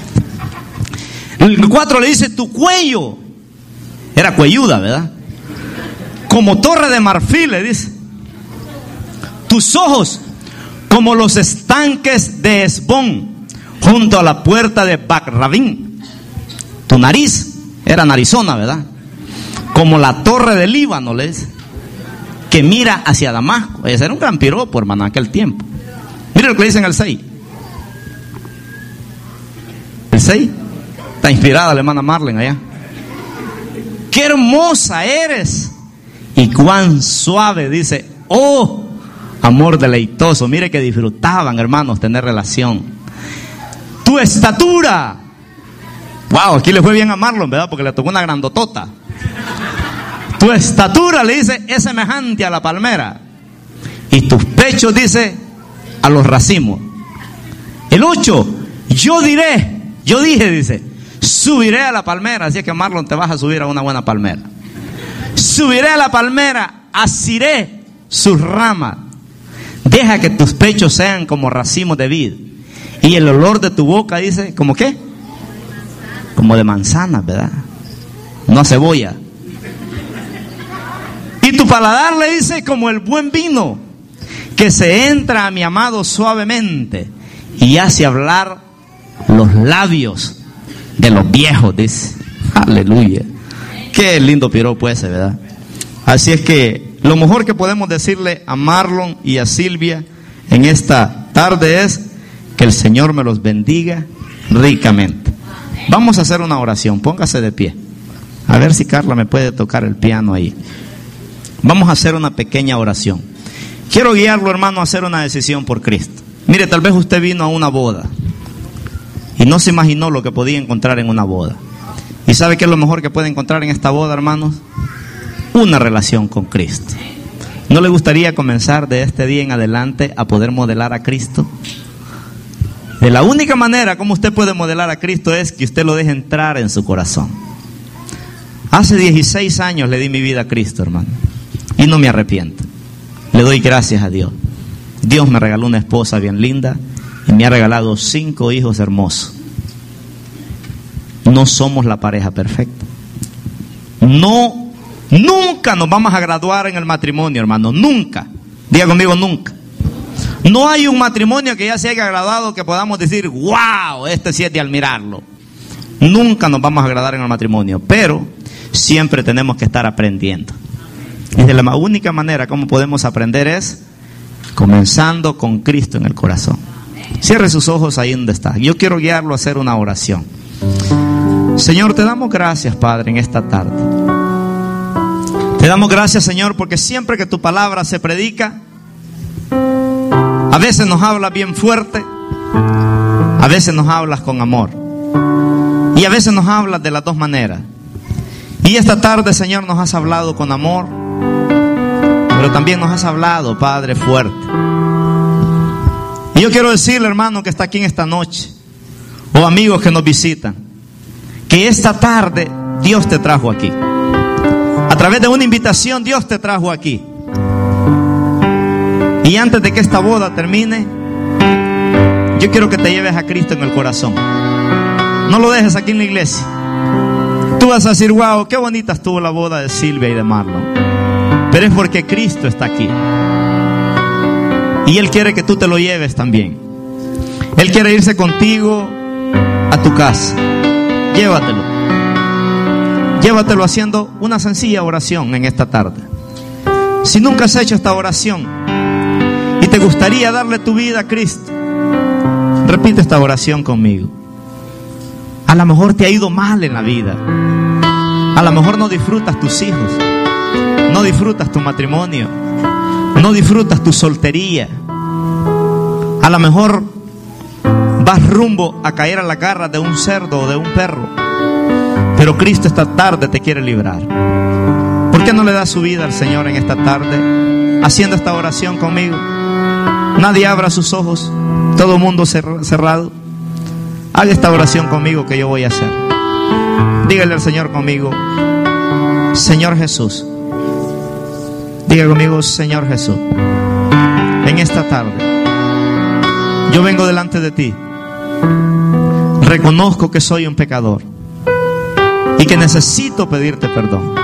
El cuatro le dice: tu cuello, era cuelluda, ¿verdad? Como torre de marfil, le dice. Tus ojos como los estanques de Hesbón, junto a la puerta de Bac-Rabim. Tu nariz, era narizona, ¿verdad? Como la torre del Líbano, le dice, que mira hacia Damasco. Ese era un gran piropo, hermano, en aquel tiempo. Mire lo que dice en el seis. El seis. Está inspirada la hermana Marlene allá. Qué hermosa eres y cuán suave, dice, oh, amor deleitoso. Mire que disfrutaban, hermanos, tener relación. Tu estatura. Wow, aquí le fue bien a Marlon, ¿verdad? Porque le tocó una grandotota. Tu estatura, le dice, es semejante a la palmera. Y tus pechos, dice, a los racimos. El ocho, yo diré, yo dije, dice, subiré a la palmera. Así es que, Marlon, te vas a subir a una buena palmera. Subiré a la palmera, asiré sus ramas. Deja que tus pechos sean como racimos de vid. Y el olor de tu boca, dice, ¿como qué? Como de manzanas, ¿verdad? No a cebolla. Y tu paladar, le dice, como el buen vino, que se entra a mi amado suavemente y hace hablar los labios de los viejos, dice. Aleluya. Qué lindo piropo ese, ¿verdad? Así es que lo mejor que podemos decirle a Marlon y a Silvia en esta tarde es que el Señor me los bendiga ricamente. Vamos a hacer una oración. Póngase de pie. A ver si Carla me puede tocar el piano ahí. Vamos a hacer una pequeña oración. Quiero guiarlo, hermano, a hacer una decisión por Cristo. Mire, tal vez usted vino a una boda y no se imaginó lo que podía encontrar en una boda. ¿Y sabe qué es lo mejor que puede encontrar en esta boda, hermanos? Una relación con Cristo. ¿No le gustaría comenzar de este día en adelante a poder modelar a Cristo? De la única manera como usted puede modelar a Cristo es que usted lo deje entrar en su corazón. Hace dieciséis años le di mi vida a Cristo, hermano, y no me arrepiento. Le doy gracias a Dios. Dios me regaló una esposa bien linda y me ha regalado cinco hijos hermosos. No somos la pareja perfecta. No, nunca nos vamos a graduar en el matrimonio, hermano, nunca. Diga conmigo, nunca. No hay un matrimonio que ya se haya graduado que podamos decir, wow, este sí es de admirarlo. Nunca nos vamos a graduar en el matrimonio, pero siempre tenemos que estar aprendiendo. Y de la única manera como podemos aprender es comenzando con Cristo en el corazón. Cierre sus ojos ahí donde está. Yo quiero guiarlo a hacer una oración. Señor, te damos gracias, Padre, en esta tarde. Te damos gracias, Señor, porque siempre que tu palabra se predica, a veces nos hablas bien fuerte, a veces nos hablas con amor, y a veces nos hablas de las dos maneras. Y esta tarde, Señor, nos has hablado con amor, pero también nos has hablado, Padre, fuerte. Y yo quiero decirle, hermano, que está aquí en esta noche, o amigos que nos visitan, que esta tarde Dios te trajo aquí. A través de una invitación Dios te trajo aquí. Y antes de que esta boda termine, yo quiero que te lleves a Cristo en el corazón. No lo dejes aquí en la iglesia. Tú vas a decir, wow, qué bonita estuvo la boda de Silvia y de Marlon. Pero es porque Cristo está aquí. Y Él quiere que tú te lo lleves también. Él quiere irse contigo a tu casa. Llévatelo. Llévatelo haciendo una sencilla oración en esta tarde. Si nunca has hecho esta oración y te gustaría darle tu vida a Cristo, repite esta oración conmigo. A lo mejor te ha ido mal en la vida. A lo mejor no disfrutas tus hijos. No disfrutas tu matrimonio. No disfrutas tu soltería. A lo mejor vas rumbo a caer a la garra de un cerdo o de un perro. Pero Cristo esta tarde te quiere librar. ¿Por qué no le das su vida al Señor en esta tarde, haciendo esta oración conmigo? Nadie abra sus ojos, todo mundo cerrado. Haga esta oración conmigo que yo voy a hacer. Dígale al Señor conmigo: Señor Jesús. Diga conmigo: Señor Jesús, en esta tarde yo vengo delante de ti. Reconozco que soy un pecador y que necesito pedirte perdón.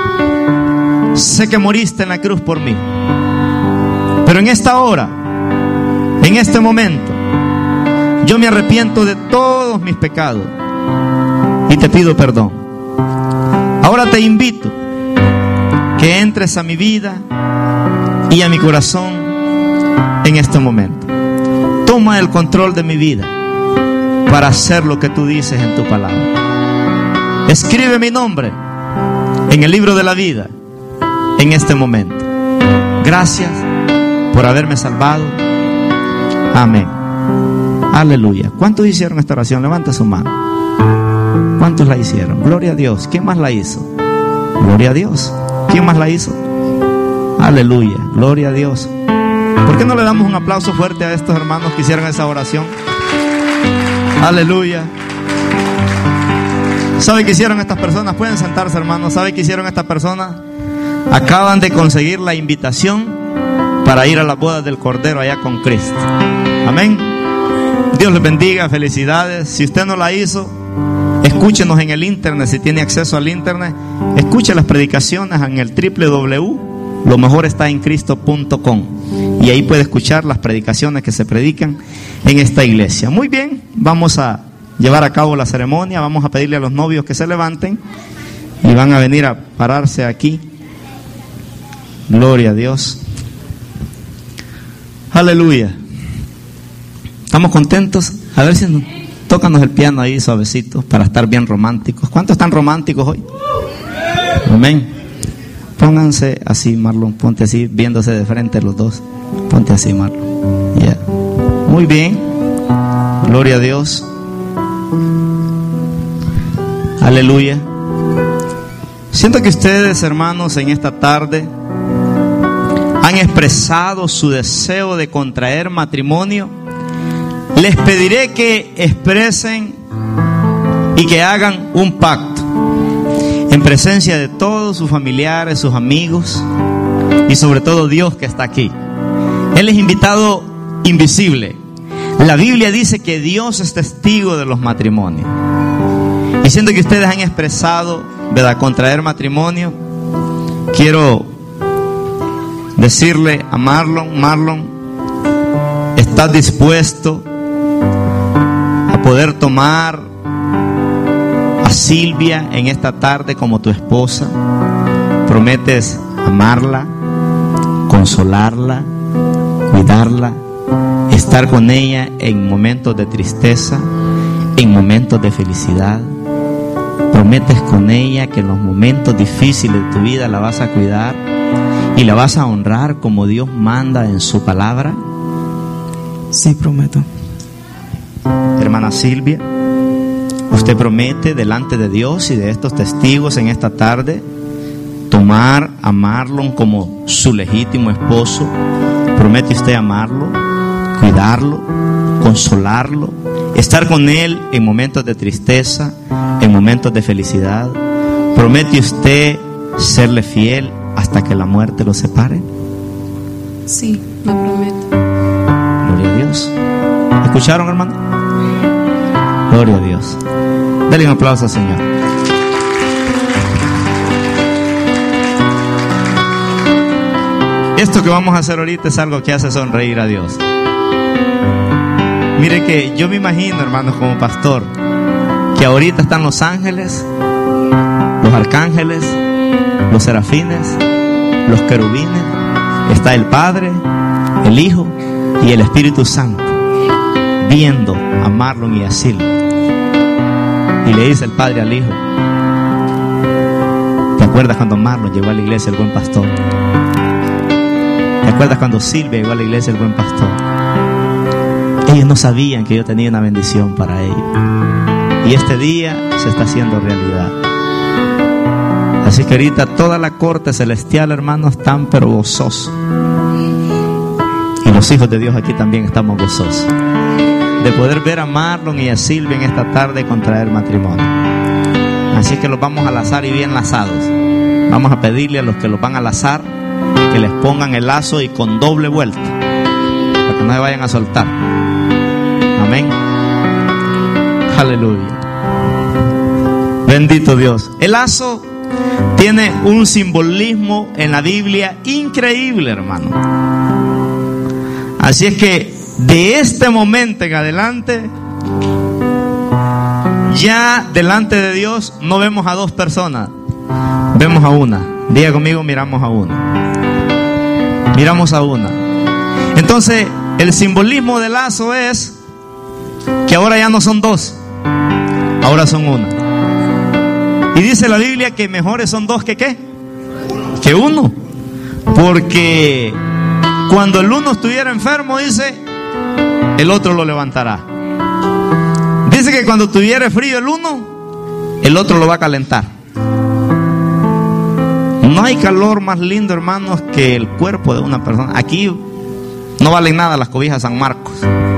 Sé que moriste en la cruz por mí, pero en esta hora, en este momento, yo me arrepiento de todos mis pecados y te pido perdón. Ahora te invito que entres a mi vida y a mi corazón en este momento. Toma el control de mi vida para hacer lo que tú dices en tu palabra. Escribe mi nombre en el libro de la vida en este momento. Gracias por haberme salvado. Amén. Aleluya. ¿Cuántos hicieron esta oración? Levanta su mano. ¿Cuántos la hicieron? Gloria a Dios. ¿Quién más la hizo? Gloria a Dios. ¿Quién más la hizo? Aleluya. Gloria a Dios. ¿Por qué no le damos un aplauso fuerte a estos hermanos que hicieron esa oración? Aleluya. ¿Sabe qué hicieron estas personas? Pueden sentarse, hermanos. ¿Sabe qué hicieron estas personas? Acaban de conseguir la invitación para ir a la boda del Cordero allá con Cristo. Amén. Dios les bendiga, felicidades. Si usted no la hizo, escúchenos en el internet. Si tiene acceso al internet, escuche las predicaciones en el doble u doble u doble u punto lo mejor está en cristo punto com, y ahí puede escuchar las predicaciones que se predican en esta iglesia. Muy bien, vamos a llevar a cabo la ceremonia. Vamos a pedirle a los novios que se levanten y van a venir a pararse aquí. Gloria a Dios. Aleluya. ¿Estamos contentos? A ver si nos, tócanos el piano ahí suavecito para estar bien románticos. ¿Cuántos están románticos hoy? Amén. Pónganse así, Marlon, ponte así, viéndose de frente los dos. Ponte así, Marlon. Yeah. Muy bien. Gloria a Dios. Aleluya. Siento que ustedes, hermanos, en esta tarde han expresado su deseo de contraer matrimonio. Les pediré que expresen y que hagan un pacto en presencia de todos sus familiares, sus amigos y sobre todo Dios que está aquí. Él es invitado invisible. La Biblia dice que Dios es testigo de los matrimonios. Y siento que ustedes han expresado, ¿verdad?, contraer matrimonio. Quiero decirle a Marlon: Marlon, ¿estás dispuesto a poder tomar a Silvia en esta tarde como tu esposa? ¿Prometes amarla, consolarla, cuidarla, estar con ella en momentos de tristeza, en momentos de felicidad? ¿Prometes con ella que en los momentos difíciles de tu vida la vas a cuidar y la vas a honrar como Dios manda en su palabra? Sí, prometo. Hermana Silvia, ¿usted promete delante de Dios y de estos testigos en esta tarde tomar a Marlon como su legítimo esposo? ¿Promete usted amarlo, cuidarlo, consolarlo, estar con él en momentos de tristeza, en momentos de felicidad? ¿Promete usted serle fiel hasta que la muerte lo separe? Sí, lo prometo. Gloria a Dios. ¿Escucharon, hermano? Gloria a Dios. Dale un aplauso al Señor. Esto que vamos a hacer ahorita es algo que hace sonreír a Dios. Mire que yo me imagino, hermanos, como pastor, que ahorita están los ángeles, los arcángeles, los serafines, los querubines, está el Padre, el Hijo y el Espíritu Santo, viendo a Marlon y a Silvia. Y le dice el Padre al Hijo: ¿te acuerdas cuando Marlon llegó a la iglesia, el buen pastor? ¿Te acuerdas cuando Silvia llegó a la iglesia, el buen pastor? Ellos no sabían que yo tenía una bendición para ellos. Y este día se está haciendo realidad. Así que ahorita toda la corte celestial, hermanos, están pero gozosos. Y los hijos de Dios aquí también estamos gozosos de poder ver a Marlon y a Silvia en esta tarde contraer matrimonio. Así que los vamos a lazar y bien lazados. Vamos a pedirle a los que los van a lazar que les pongan el lazo y con doble vuelta, para que no se vayan a soltar. Amén. Aleluya. Bendito Dios. El lazo tiene un simbolismo en la Biblia increíble, hermano. Así es que de este momento en adelante, ya delante de Dios no vemos a dos personas, vemos a una. Diga conmigo: miramos a una. Miramos a una. Entonces, el simbolismo del lazo es que ahora ya no son dos, ahora son una. Y dice la Biblia que mejores son dos que ¿qué? Que uno. Porque cuando el uno estuviera enfermo, dice, el otro lo levantará. Dice que cuando tuviera frío el uno, el otro lo va a calentar. No hay calor más lindo, hermanos, que el cuerpo de una persona. Aquí no valen nada las cobijas San Marcos.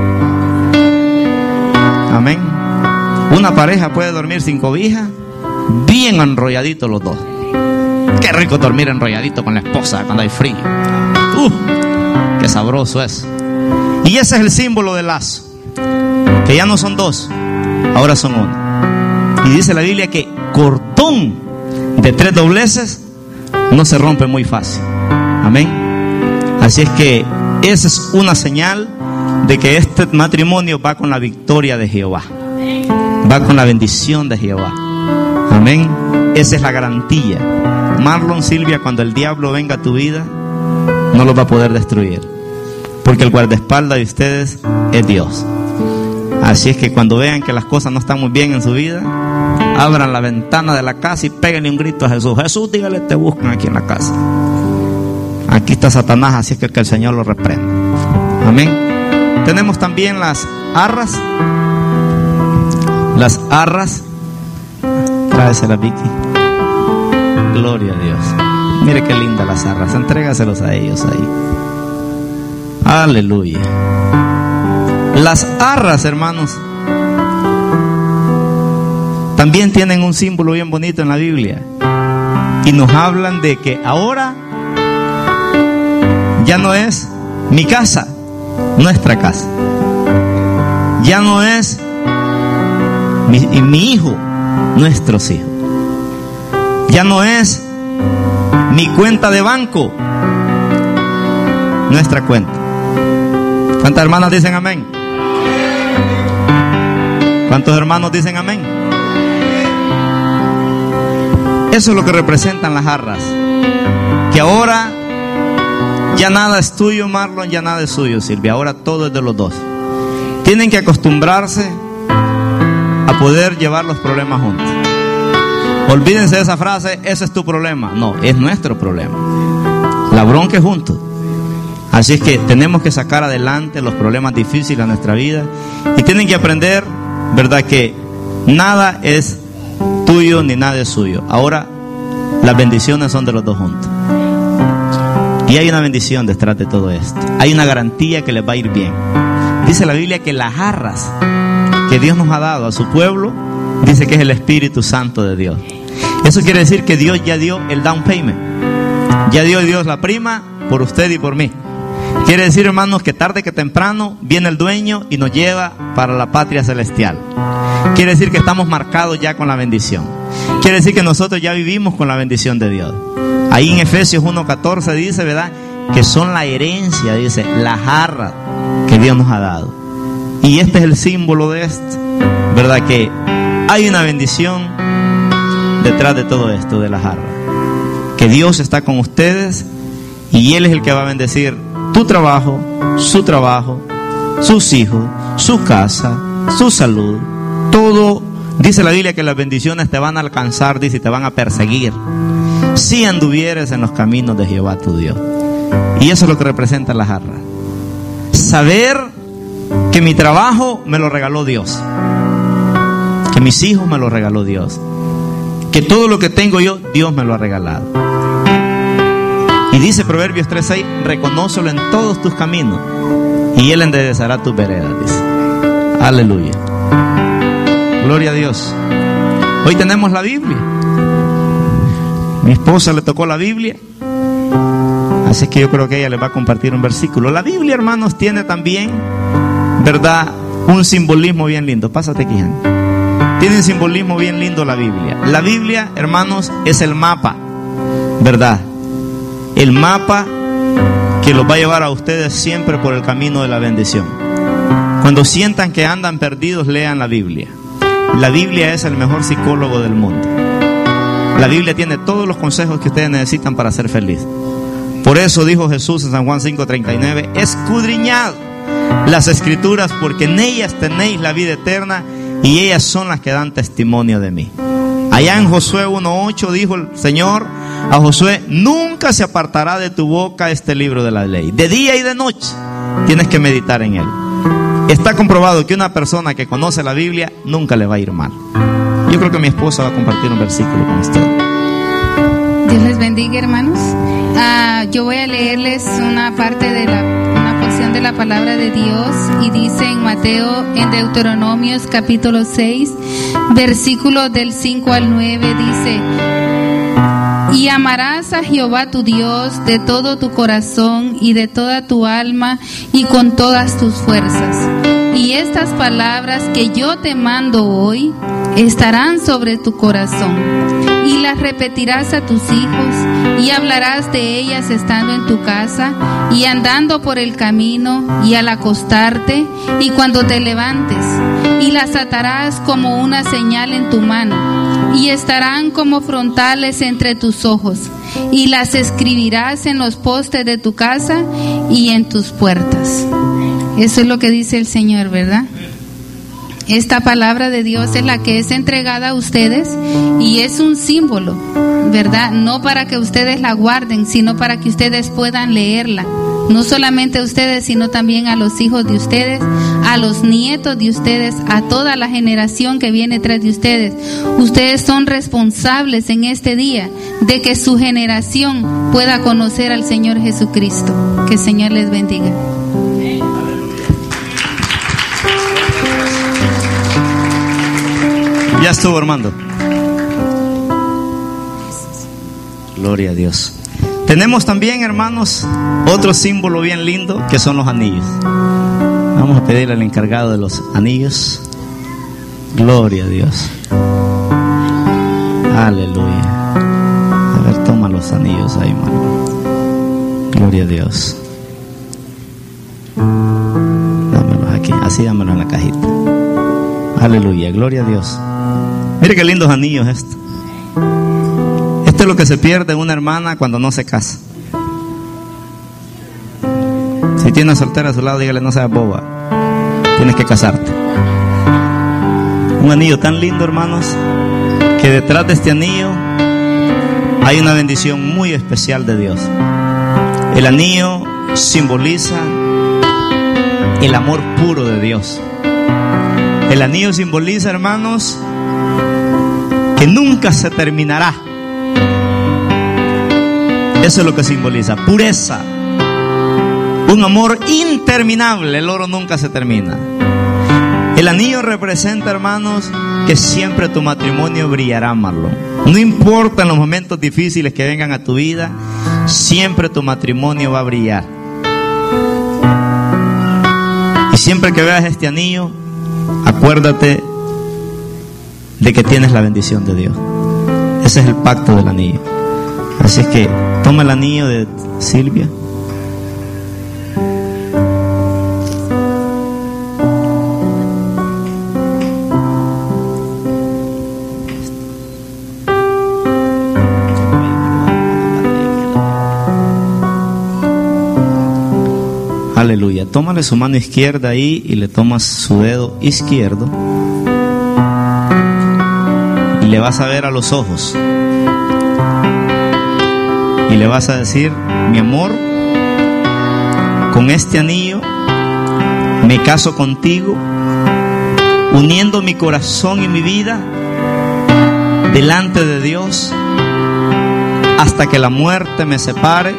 Amén. Una pareja puede dormir sin cobija, bien enrolladitos los dos. Qué rico dormir enrolladito con la esposa cuando hay frío. Uh, qué sabroso es. Y ese es el símbolo del lazo, que ya no son dos, ahora son uno. Y dice la Biblia que cordón de tres dobleces no se rompe muy fácil. Amén. Así es que esa es una señal de que este matrimonio va con la victoria de Jehová, va con la bendición de Jehová. Amén. Esa es la garantía. Marlon, Silvia, cuando el diablo venga a tu vida, no lo va a poder destruir, porque el guardaespaldas de ustedes es Dios. Así es que cuando vean que las cosas no están muy bien en su vida, abran la ventana de la casa y péguenle un grito a Jesús: Jesús, dígale, te buscan aquí en la casa. Aquí está Satanás, así es que, que el Señor lo reprenda. Amén. Tenemos también las arras. Las arras. Tráesela, Vicky. Gloria a Dios. Mire qué linda las arras. Entrégaselos a ellos ahí. Aleluya. Las arras, hermanos, también tienen un símbolo bien bonito en la Biblia. Y nos hablan de que ahora ya no es mi casa, nuestra casa. Ya no es mi, mi hijo, nuestros hijos. Ya no es mi cuenta de banco, nuestra cuenta. ¿Cuántas hermanas dicen amén? ¿Cuántos hermanos dicen amén? Eso es lo que representan las arras. Que ahora ya nada es tuyo, Marlon, ya nada es suyo, Silvia. Ahora todo es de los dos. Tienen que acostumbrarse a poder llevar los problemas juntos. Olvídense de esa frase: ese es tu problema. No, es nuestro problema. La bronca es juntos. Así es que tenemos que sacar adelante los problemas difíciles de nuestra vida. Y tienen que aprender, ¿verdad?, que nada es tuyo ni nada es suyo. Ahora las bendiciones son de los dos juntos. Y hay una bendición detrás de todo esto. Hay una garantía que les va a ir bien. Dice la Biblia que las arras que Dios nos ha dado a su pueblo, dice que es el Espíritu Santo de Dios. Eso quiere decir que Dios ya dio el down payment. Ya dio Dios la prima por usted y por mí. Quiere decir, hermanos, que tarde que temprano viene el dueño y nos lleva para la patria celestial. Quiere decir que estamos marcados ya con la bendición. Quiere decir que nosotros ya vivimos con la bendición de Dios. Ahí en Efesios uno catorce dice, ¿verdad?, que son la herencia, dice, la jarra que Dios nos ha dado. Y este es el símbolo de esto, ¿verdad?, que hay una bendición detrás de todo esto, de la jarra. Que Dios está con ustedes y Él es el que va a bendecir tu trabajo, su trabajo, sus hijos, su casa, su salud, todo. Dice la Biblia que las bendiciones te van a alcanzar, dice, y te van a perseguir si anduvieres en los caminos de Jehová tu Dios. Y eso es lo que representa la jarra. Saber que mi trabajo me lo regaló Dios, que mis hijos me lo regaló Dios, que todo lo que tengo yo, Dios me lo ha regalado. Y dice Proverbios tres seis, reconócelo en todos tus caminos y Él enderezará tus veredas, dice. Aleluya. Gloria a Dios. Hoy tenemos la Biblia. Mi esposa le tocó la Biblia, así que yo creo que ella le va a compartir un versículo. La Biblia, hermanos, tiene también, ¿verdad?, un simbolismo bien lindo. Pásate aquí, Ana. Tiene un simbolismo bien lindo la Biblia. La Biblia, hermanos, es el mapa, ¿verdad? El mapa que los va a llevar a ustedes siempre por el camino de la bendición. Cuando sientan que andan perdidos, lean la Biblia. La Biblia es el mejor psicólogo del mundo. La Biblia tiene todos los consejos que ustedes necesitan para ser feliz. Por eso dijo Jesús en San Juan cinco treinta y nueve, escudriñad las Escrituras porque en ellas tenéis la vida eterna y ellas son las que dan testimonio de mí. Allá en Josué uno ocho dijo el Señor a Josué, nunca se apartará de tu boca este libro de la ley. De día y de noche tienes que meditar en él. Está comprobado que una persona que conoce la Biblia nunca le va a ir mal. Yo creo que mi esposa va a compartir un versículo con usted. Dios les bendiga, hermanos. Uh, yo voy a leerles una parte de la, una porción de la palabra de Dios, y dice en Mateo, en Deuteronomios capítulo seis, versículos del cinco al nueve, dice: y amarás a Jehová tu Dios de todo tu corazón y de toda tu alma y con todas tus fuerzas. Y estas palabras que yo te mando hoy estarán sobre tu corazón, y las repetirás a tus hijos, y hablarás de ellas estando en tu casa, y andando por el camino, y al acostarte, y cuando te levantes, y las atarás como una señal en tu mano, y estarán como frontales entre tus ojos, y las escribirás en los postes de tu casa y en tus puertas. Eso es lo que dice el Señor, ¿verdad? Esta palabra de Dios es la que es entregada a ustedes y es un símbolo, ¿verdad? No para que ustedes la guarden, sino para que ustedes puedan leerla. No solamente a ustedes, sino también a los hijos de ustedes, a los nietos de ustedes, a toda la generación que viene tras de ustedes. Ustedes son responsables en este día de que su generación pueda conocer al Señor Jesucristo. Que el Señor les bendiga. Ya estuvo, Armando. Gloria a Dios. Tenemos también, hermanos, otro símbolo bien lindo, que son los anillos. Vamos a pedirle al encargado de los anillos. Gloria a Dios. Aleluya. A ver, toma los anillos ahí, hermano. Gloria a Dios. Dámelos aquí, así dámelos en la cajita. Aleluya, gloria a Dios. Mire qué lindos anillos estos. Esto es lo que se pierde una hermana cuando no se casa. Si tiene una soltera a su lado, dígale, no seas boba, tienes que casarte. Un anillo tan lindo, hermanos, que detrás de este anillo hay una bendición muy especial de Dios. El anillo simboliza el amor puro de Dios. El anillo simboliza, hermanos, que nunca se terminará. Eso es lo que simboliza, pureza, un amor interminable. El oro nunca se termina. El anillo representa, hermanos, que siempre tu matrimonio brillará, Marlon. No importa en los momentos difíciles que vengan a tu vida, siempre tu matrimonio va a brillar. Y siempre que veas este anillo, acuérdate de que tienes la bendición de Dios. Ese es el pacto del anillo. Así es que toma el anillo de Silvia. Aleluya. Tómale su mano izquierda ahí y le tomas su dedo izquierdo y le vas a ver a los ojos y le vas a decir: mi amor, con este anillo me caso contigo, uniendo mi corazón y mi vida delante de Dios hasta que la muerte me separe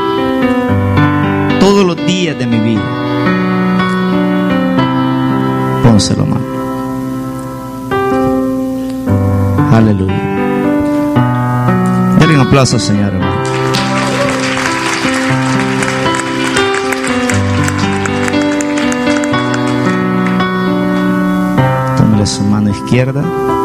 todos los días de mi vida. Pónselo, mano. Aleluya. Denle un aplauso, Señor, hermano. Tómale su mano izquierda,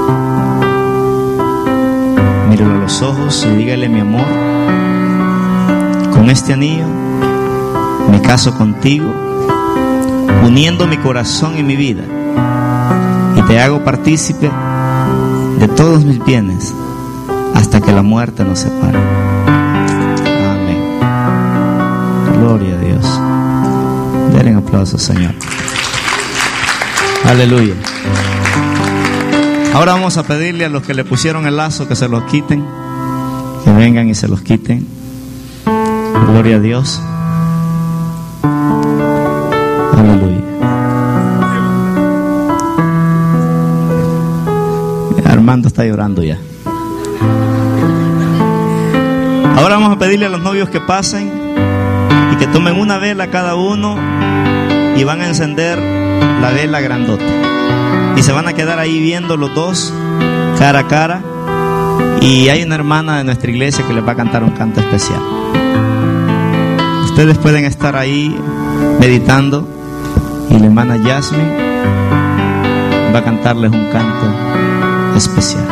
mírelo a los ojos y dígale: mi amor, con este anillo me caso contigo, uniendo mi corazón y mi vida, y te hago partícipe de todos mis bienes hasta que la muerte nos separe. Amén. Gloria a Dios. Denle un aplauso, Señor. Aleluya. Ahora vamos a pedirle a los que le pusieron el lazo que se los quiten, que vengan y se los quiten. Gloria a Dios. Aleluya. Armando está llorando ya. Ahora vamos a pedirle a los novios que pasen y que tomen una vela cada uno y van a encender la vela grandota y se van a quedar ahí viendo los dos cara a cara, y hay una hermana de nuestra iglesia que les va a cantar un canto especial. Ustedes pueden estar ahí meditando y la hermana Yasmin va a cantarles un canto especial.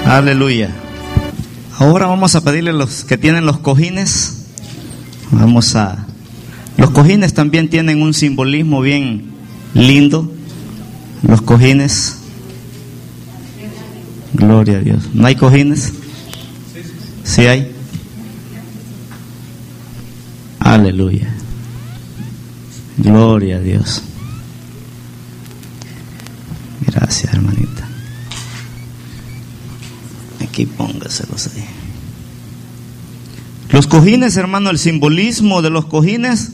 Aleluya. Ahora vamos a pedirle a los que tienen los cojines. Vamos a... Los cojines también tienen un simbolismo bien lindo. Los cojines. Gloria a Dios. ¿No hay cojines? Sí hay. Aleluya. Gloria a Dios. Gracias, hermanita. Aquí póngaselos ahí. Los cojines, hermano, el simbolismo de los cojines.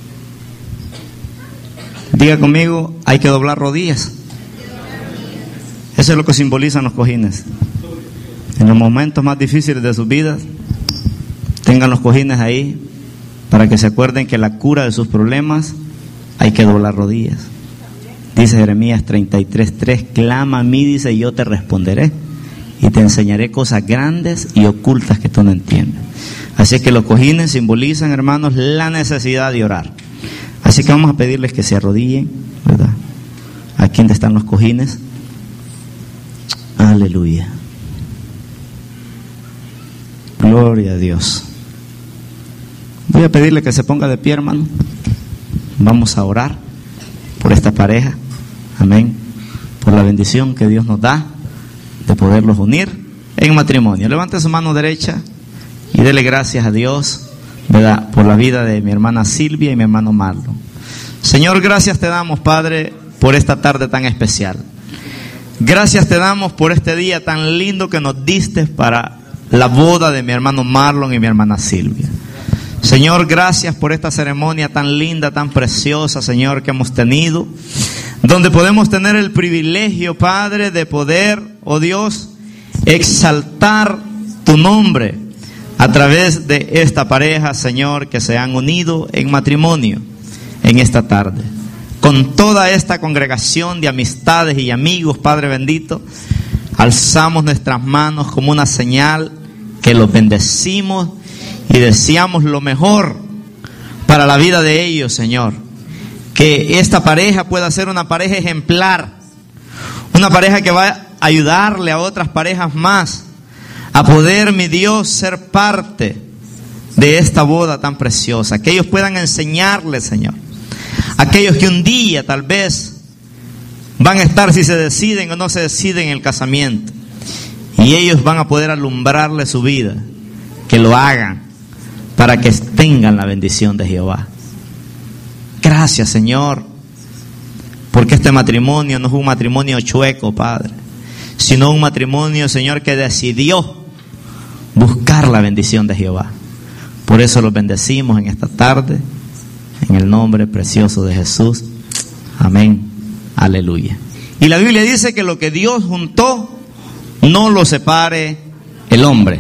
Diga conmigo, hay que doblar rodillas. Eso es lo que simbolizan los cojines. En los momentos más difíciles de sus vidas, tengan los cojines ahí para que se acuerden que la cura de sus problemas hay que doblar rodillas. Dice Jeremías treinta y tres tres, clama a mí, dice, y yo te responderé y te enseñaré cosas grandes y ocultas que tú no entiendes. Así que los cojines simbolizan, hermanos, la necesidad de orar. Así que vamos a pedirles que se arrodillen, ¿verdad? Aquí donde están los cojines. Aleluya. Gloria a Dios. Voy a pedirle que se ponga de pie, hermano. Vamos a orar por esta pareja. Amén. Por la bendición que Dios nos da de poderlos unir en matrimonio. Levante su mano derecha y dele gracias a Dios, ¿verdad?, por la vida de mi hermana Silvia y mi hermano Marlon. Señor, gracias te damos, Padre, por esta tarde tan especial. Gracias te damos por este día tan lindo que nos diste para la boda de mi hermano Marlon y mi hermana Silvia. Señor, gracias por esta ceremonia tan linda, tan preciosa, Señor, que hemos tenido, donde podemos tener el privilegio, Padre, de poder, oh Dios, exaltar tu nombre a través de esta pareja, Señor, que se han unido en matrimonio en esta tarde. Con toda esta congregación de amistades y amigos, Padre bendito, alzamos nuestras manos como una señal que los bendecimos y deseamos lo mejor para la vida de ellos, Señor. Que esta pareja pueda ser una pareja ejemplar, una pareja que va a ayudarle a otras parejas más a poder, mi Dios, ser parte de esta boda tan preciosa. Que ellos puedan enseñarles, Señor, aquellos que un día tal vez van a estar, si se deciden o no se deciden, en el casamiento, y ellos van a poder alumbrarle su vida, que lo hagan para que tengan la bendición de Jehová. Gracias, Señor, porque este matrimonio no es un matrimonio chueco, Padre, sino un matrimonio, Señor, que decidió buscar la bendición de Jehová. Por eso los bendecimos en esta tarde, en el nombre precioso de Jesús. Amén. Aleluya. Y la Biblia dice que lo que Dios juntó, no lo separe el hombre.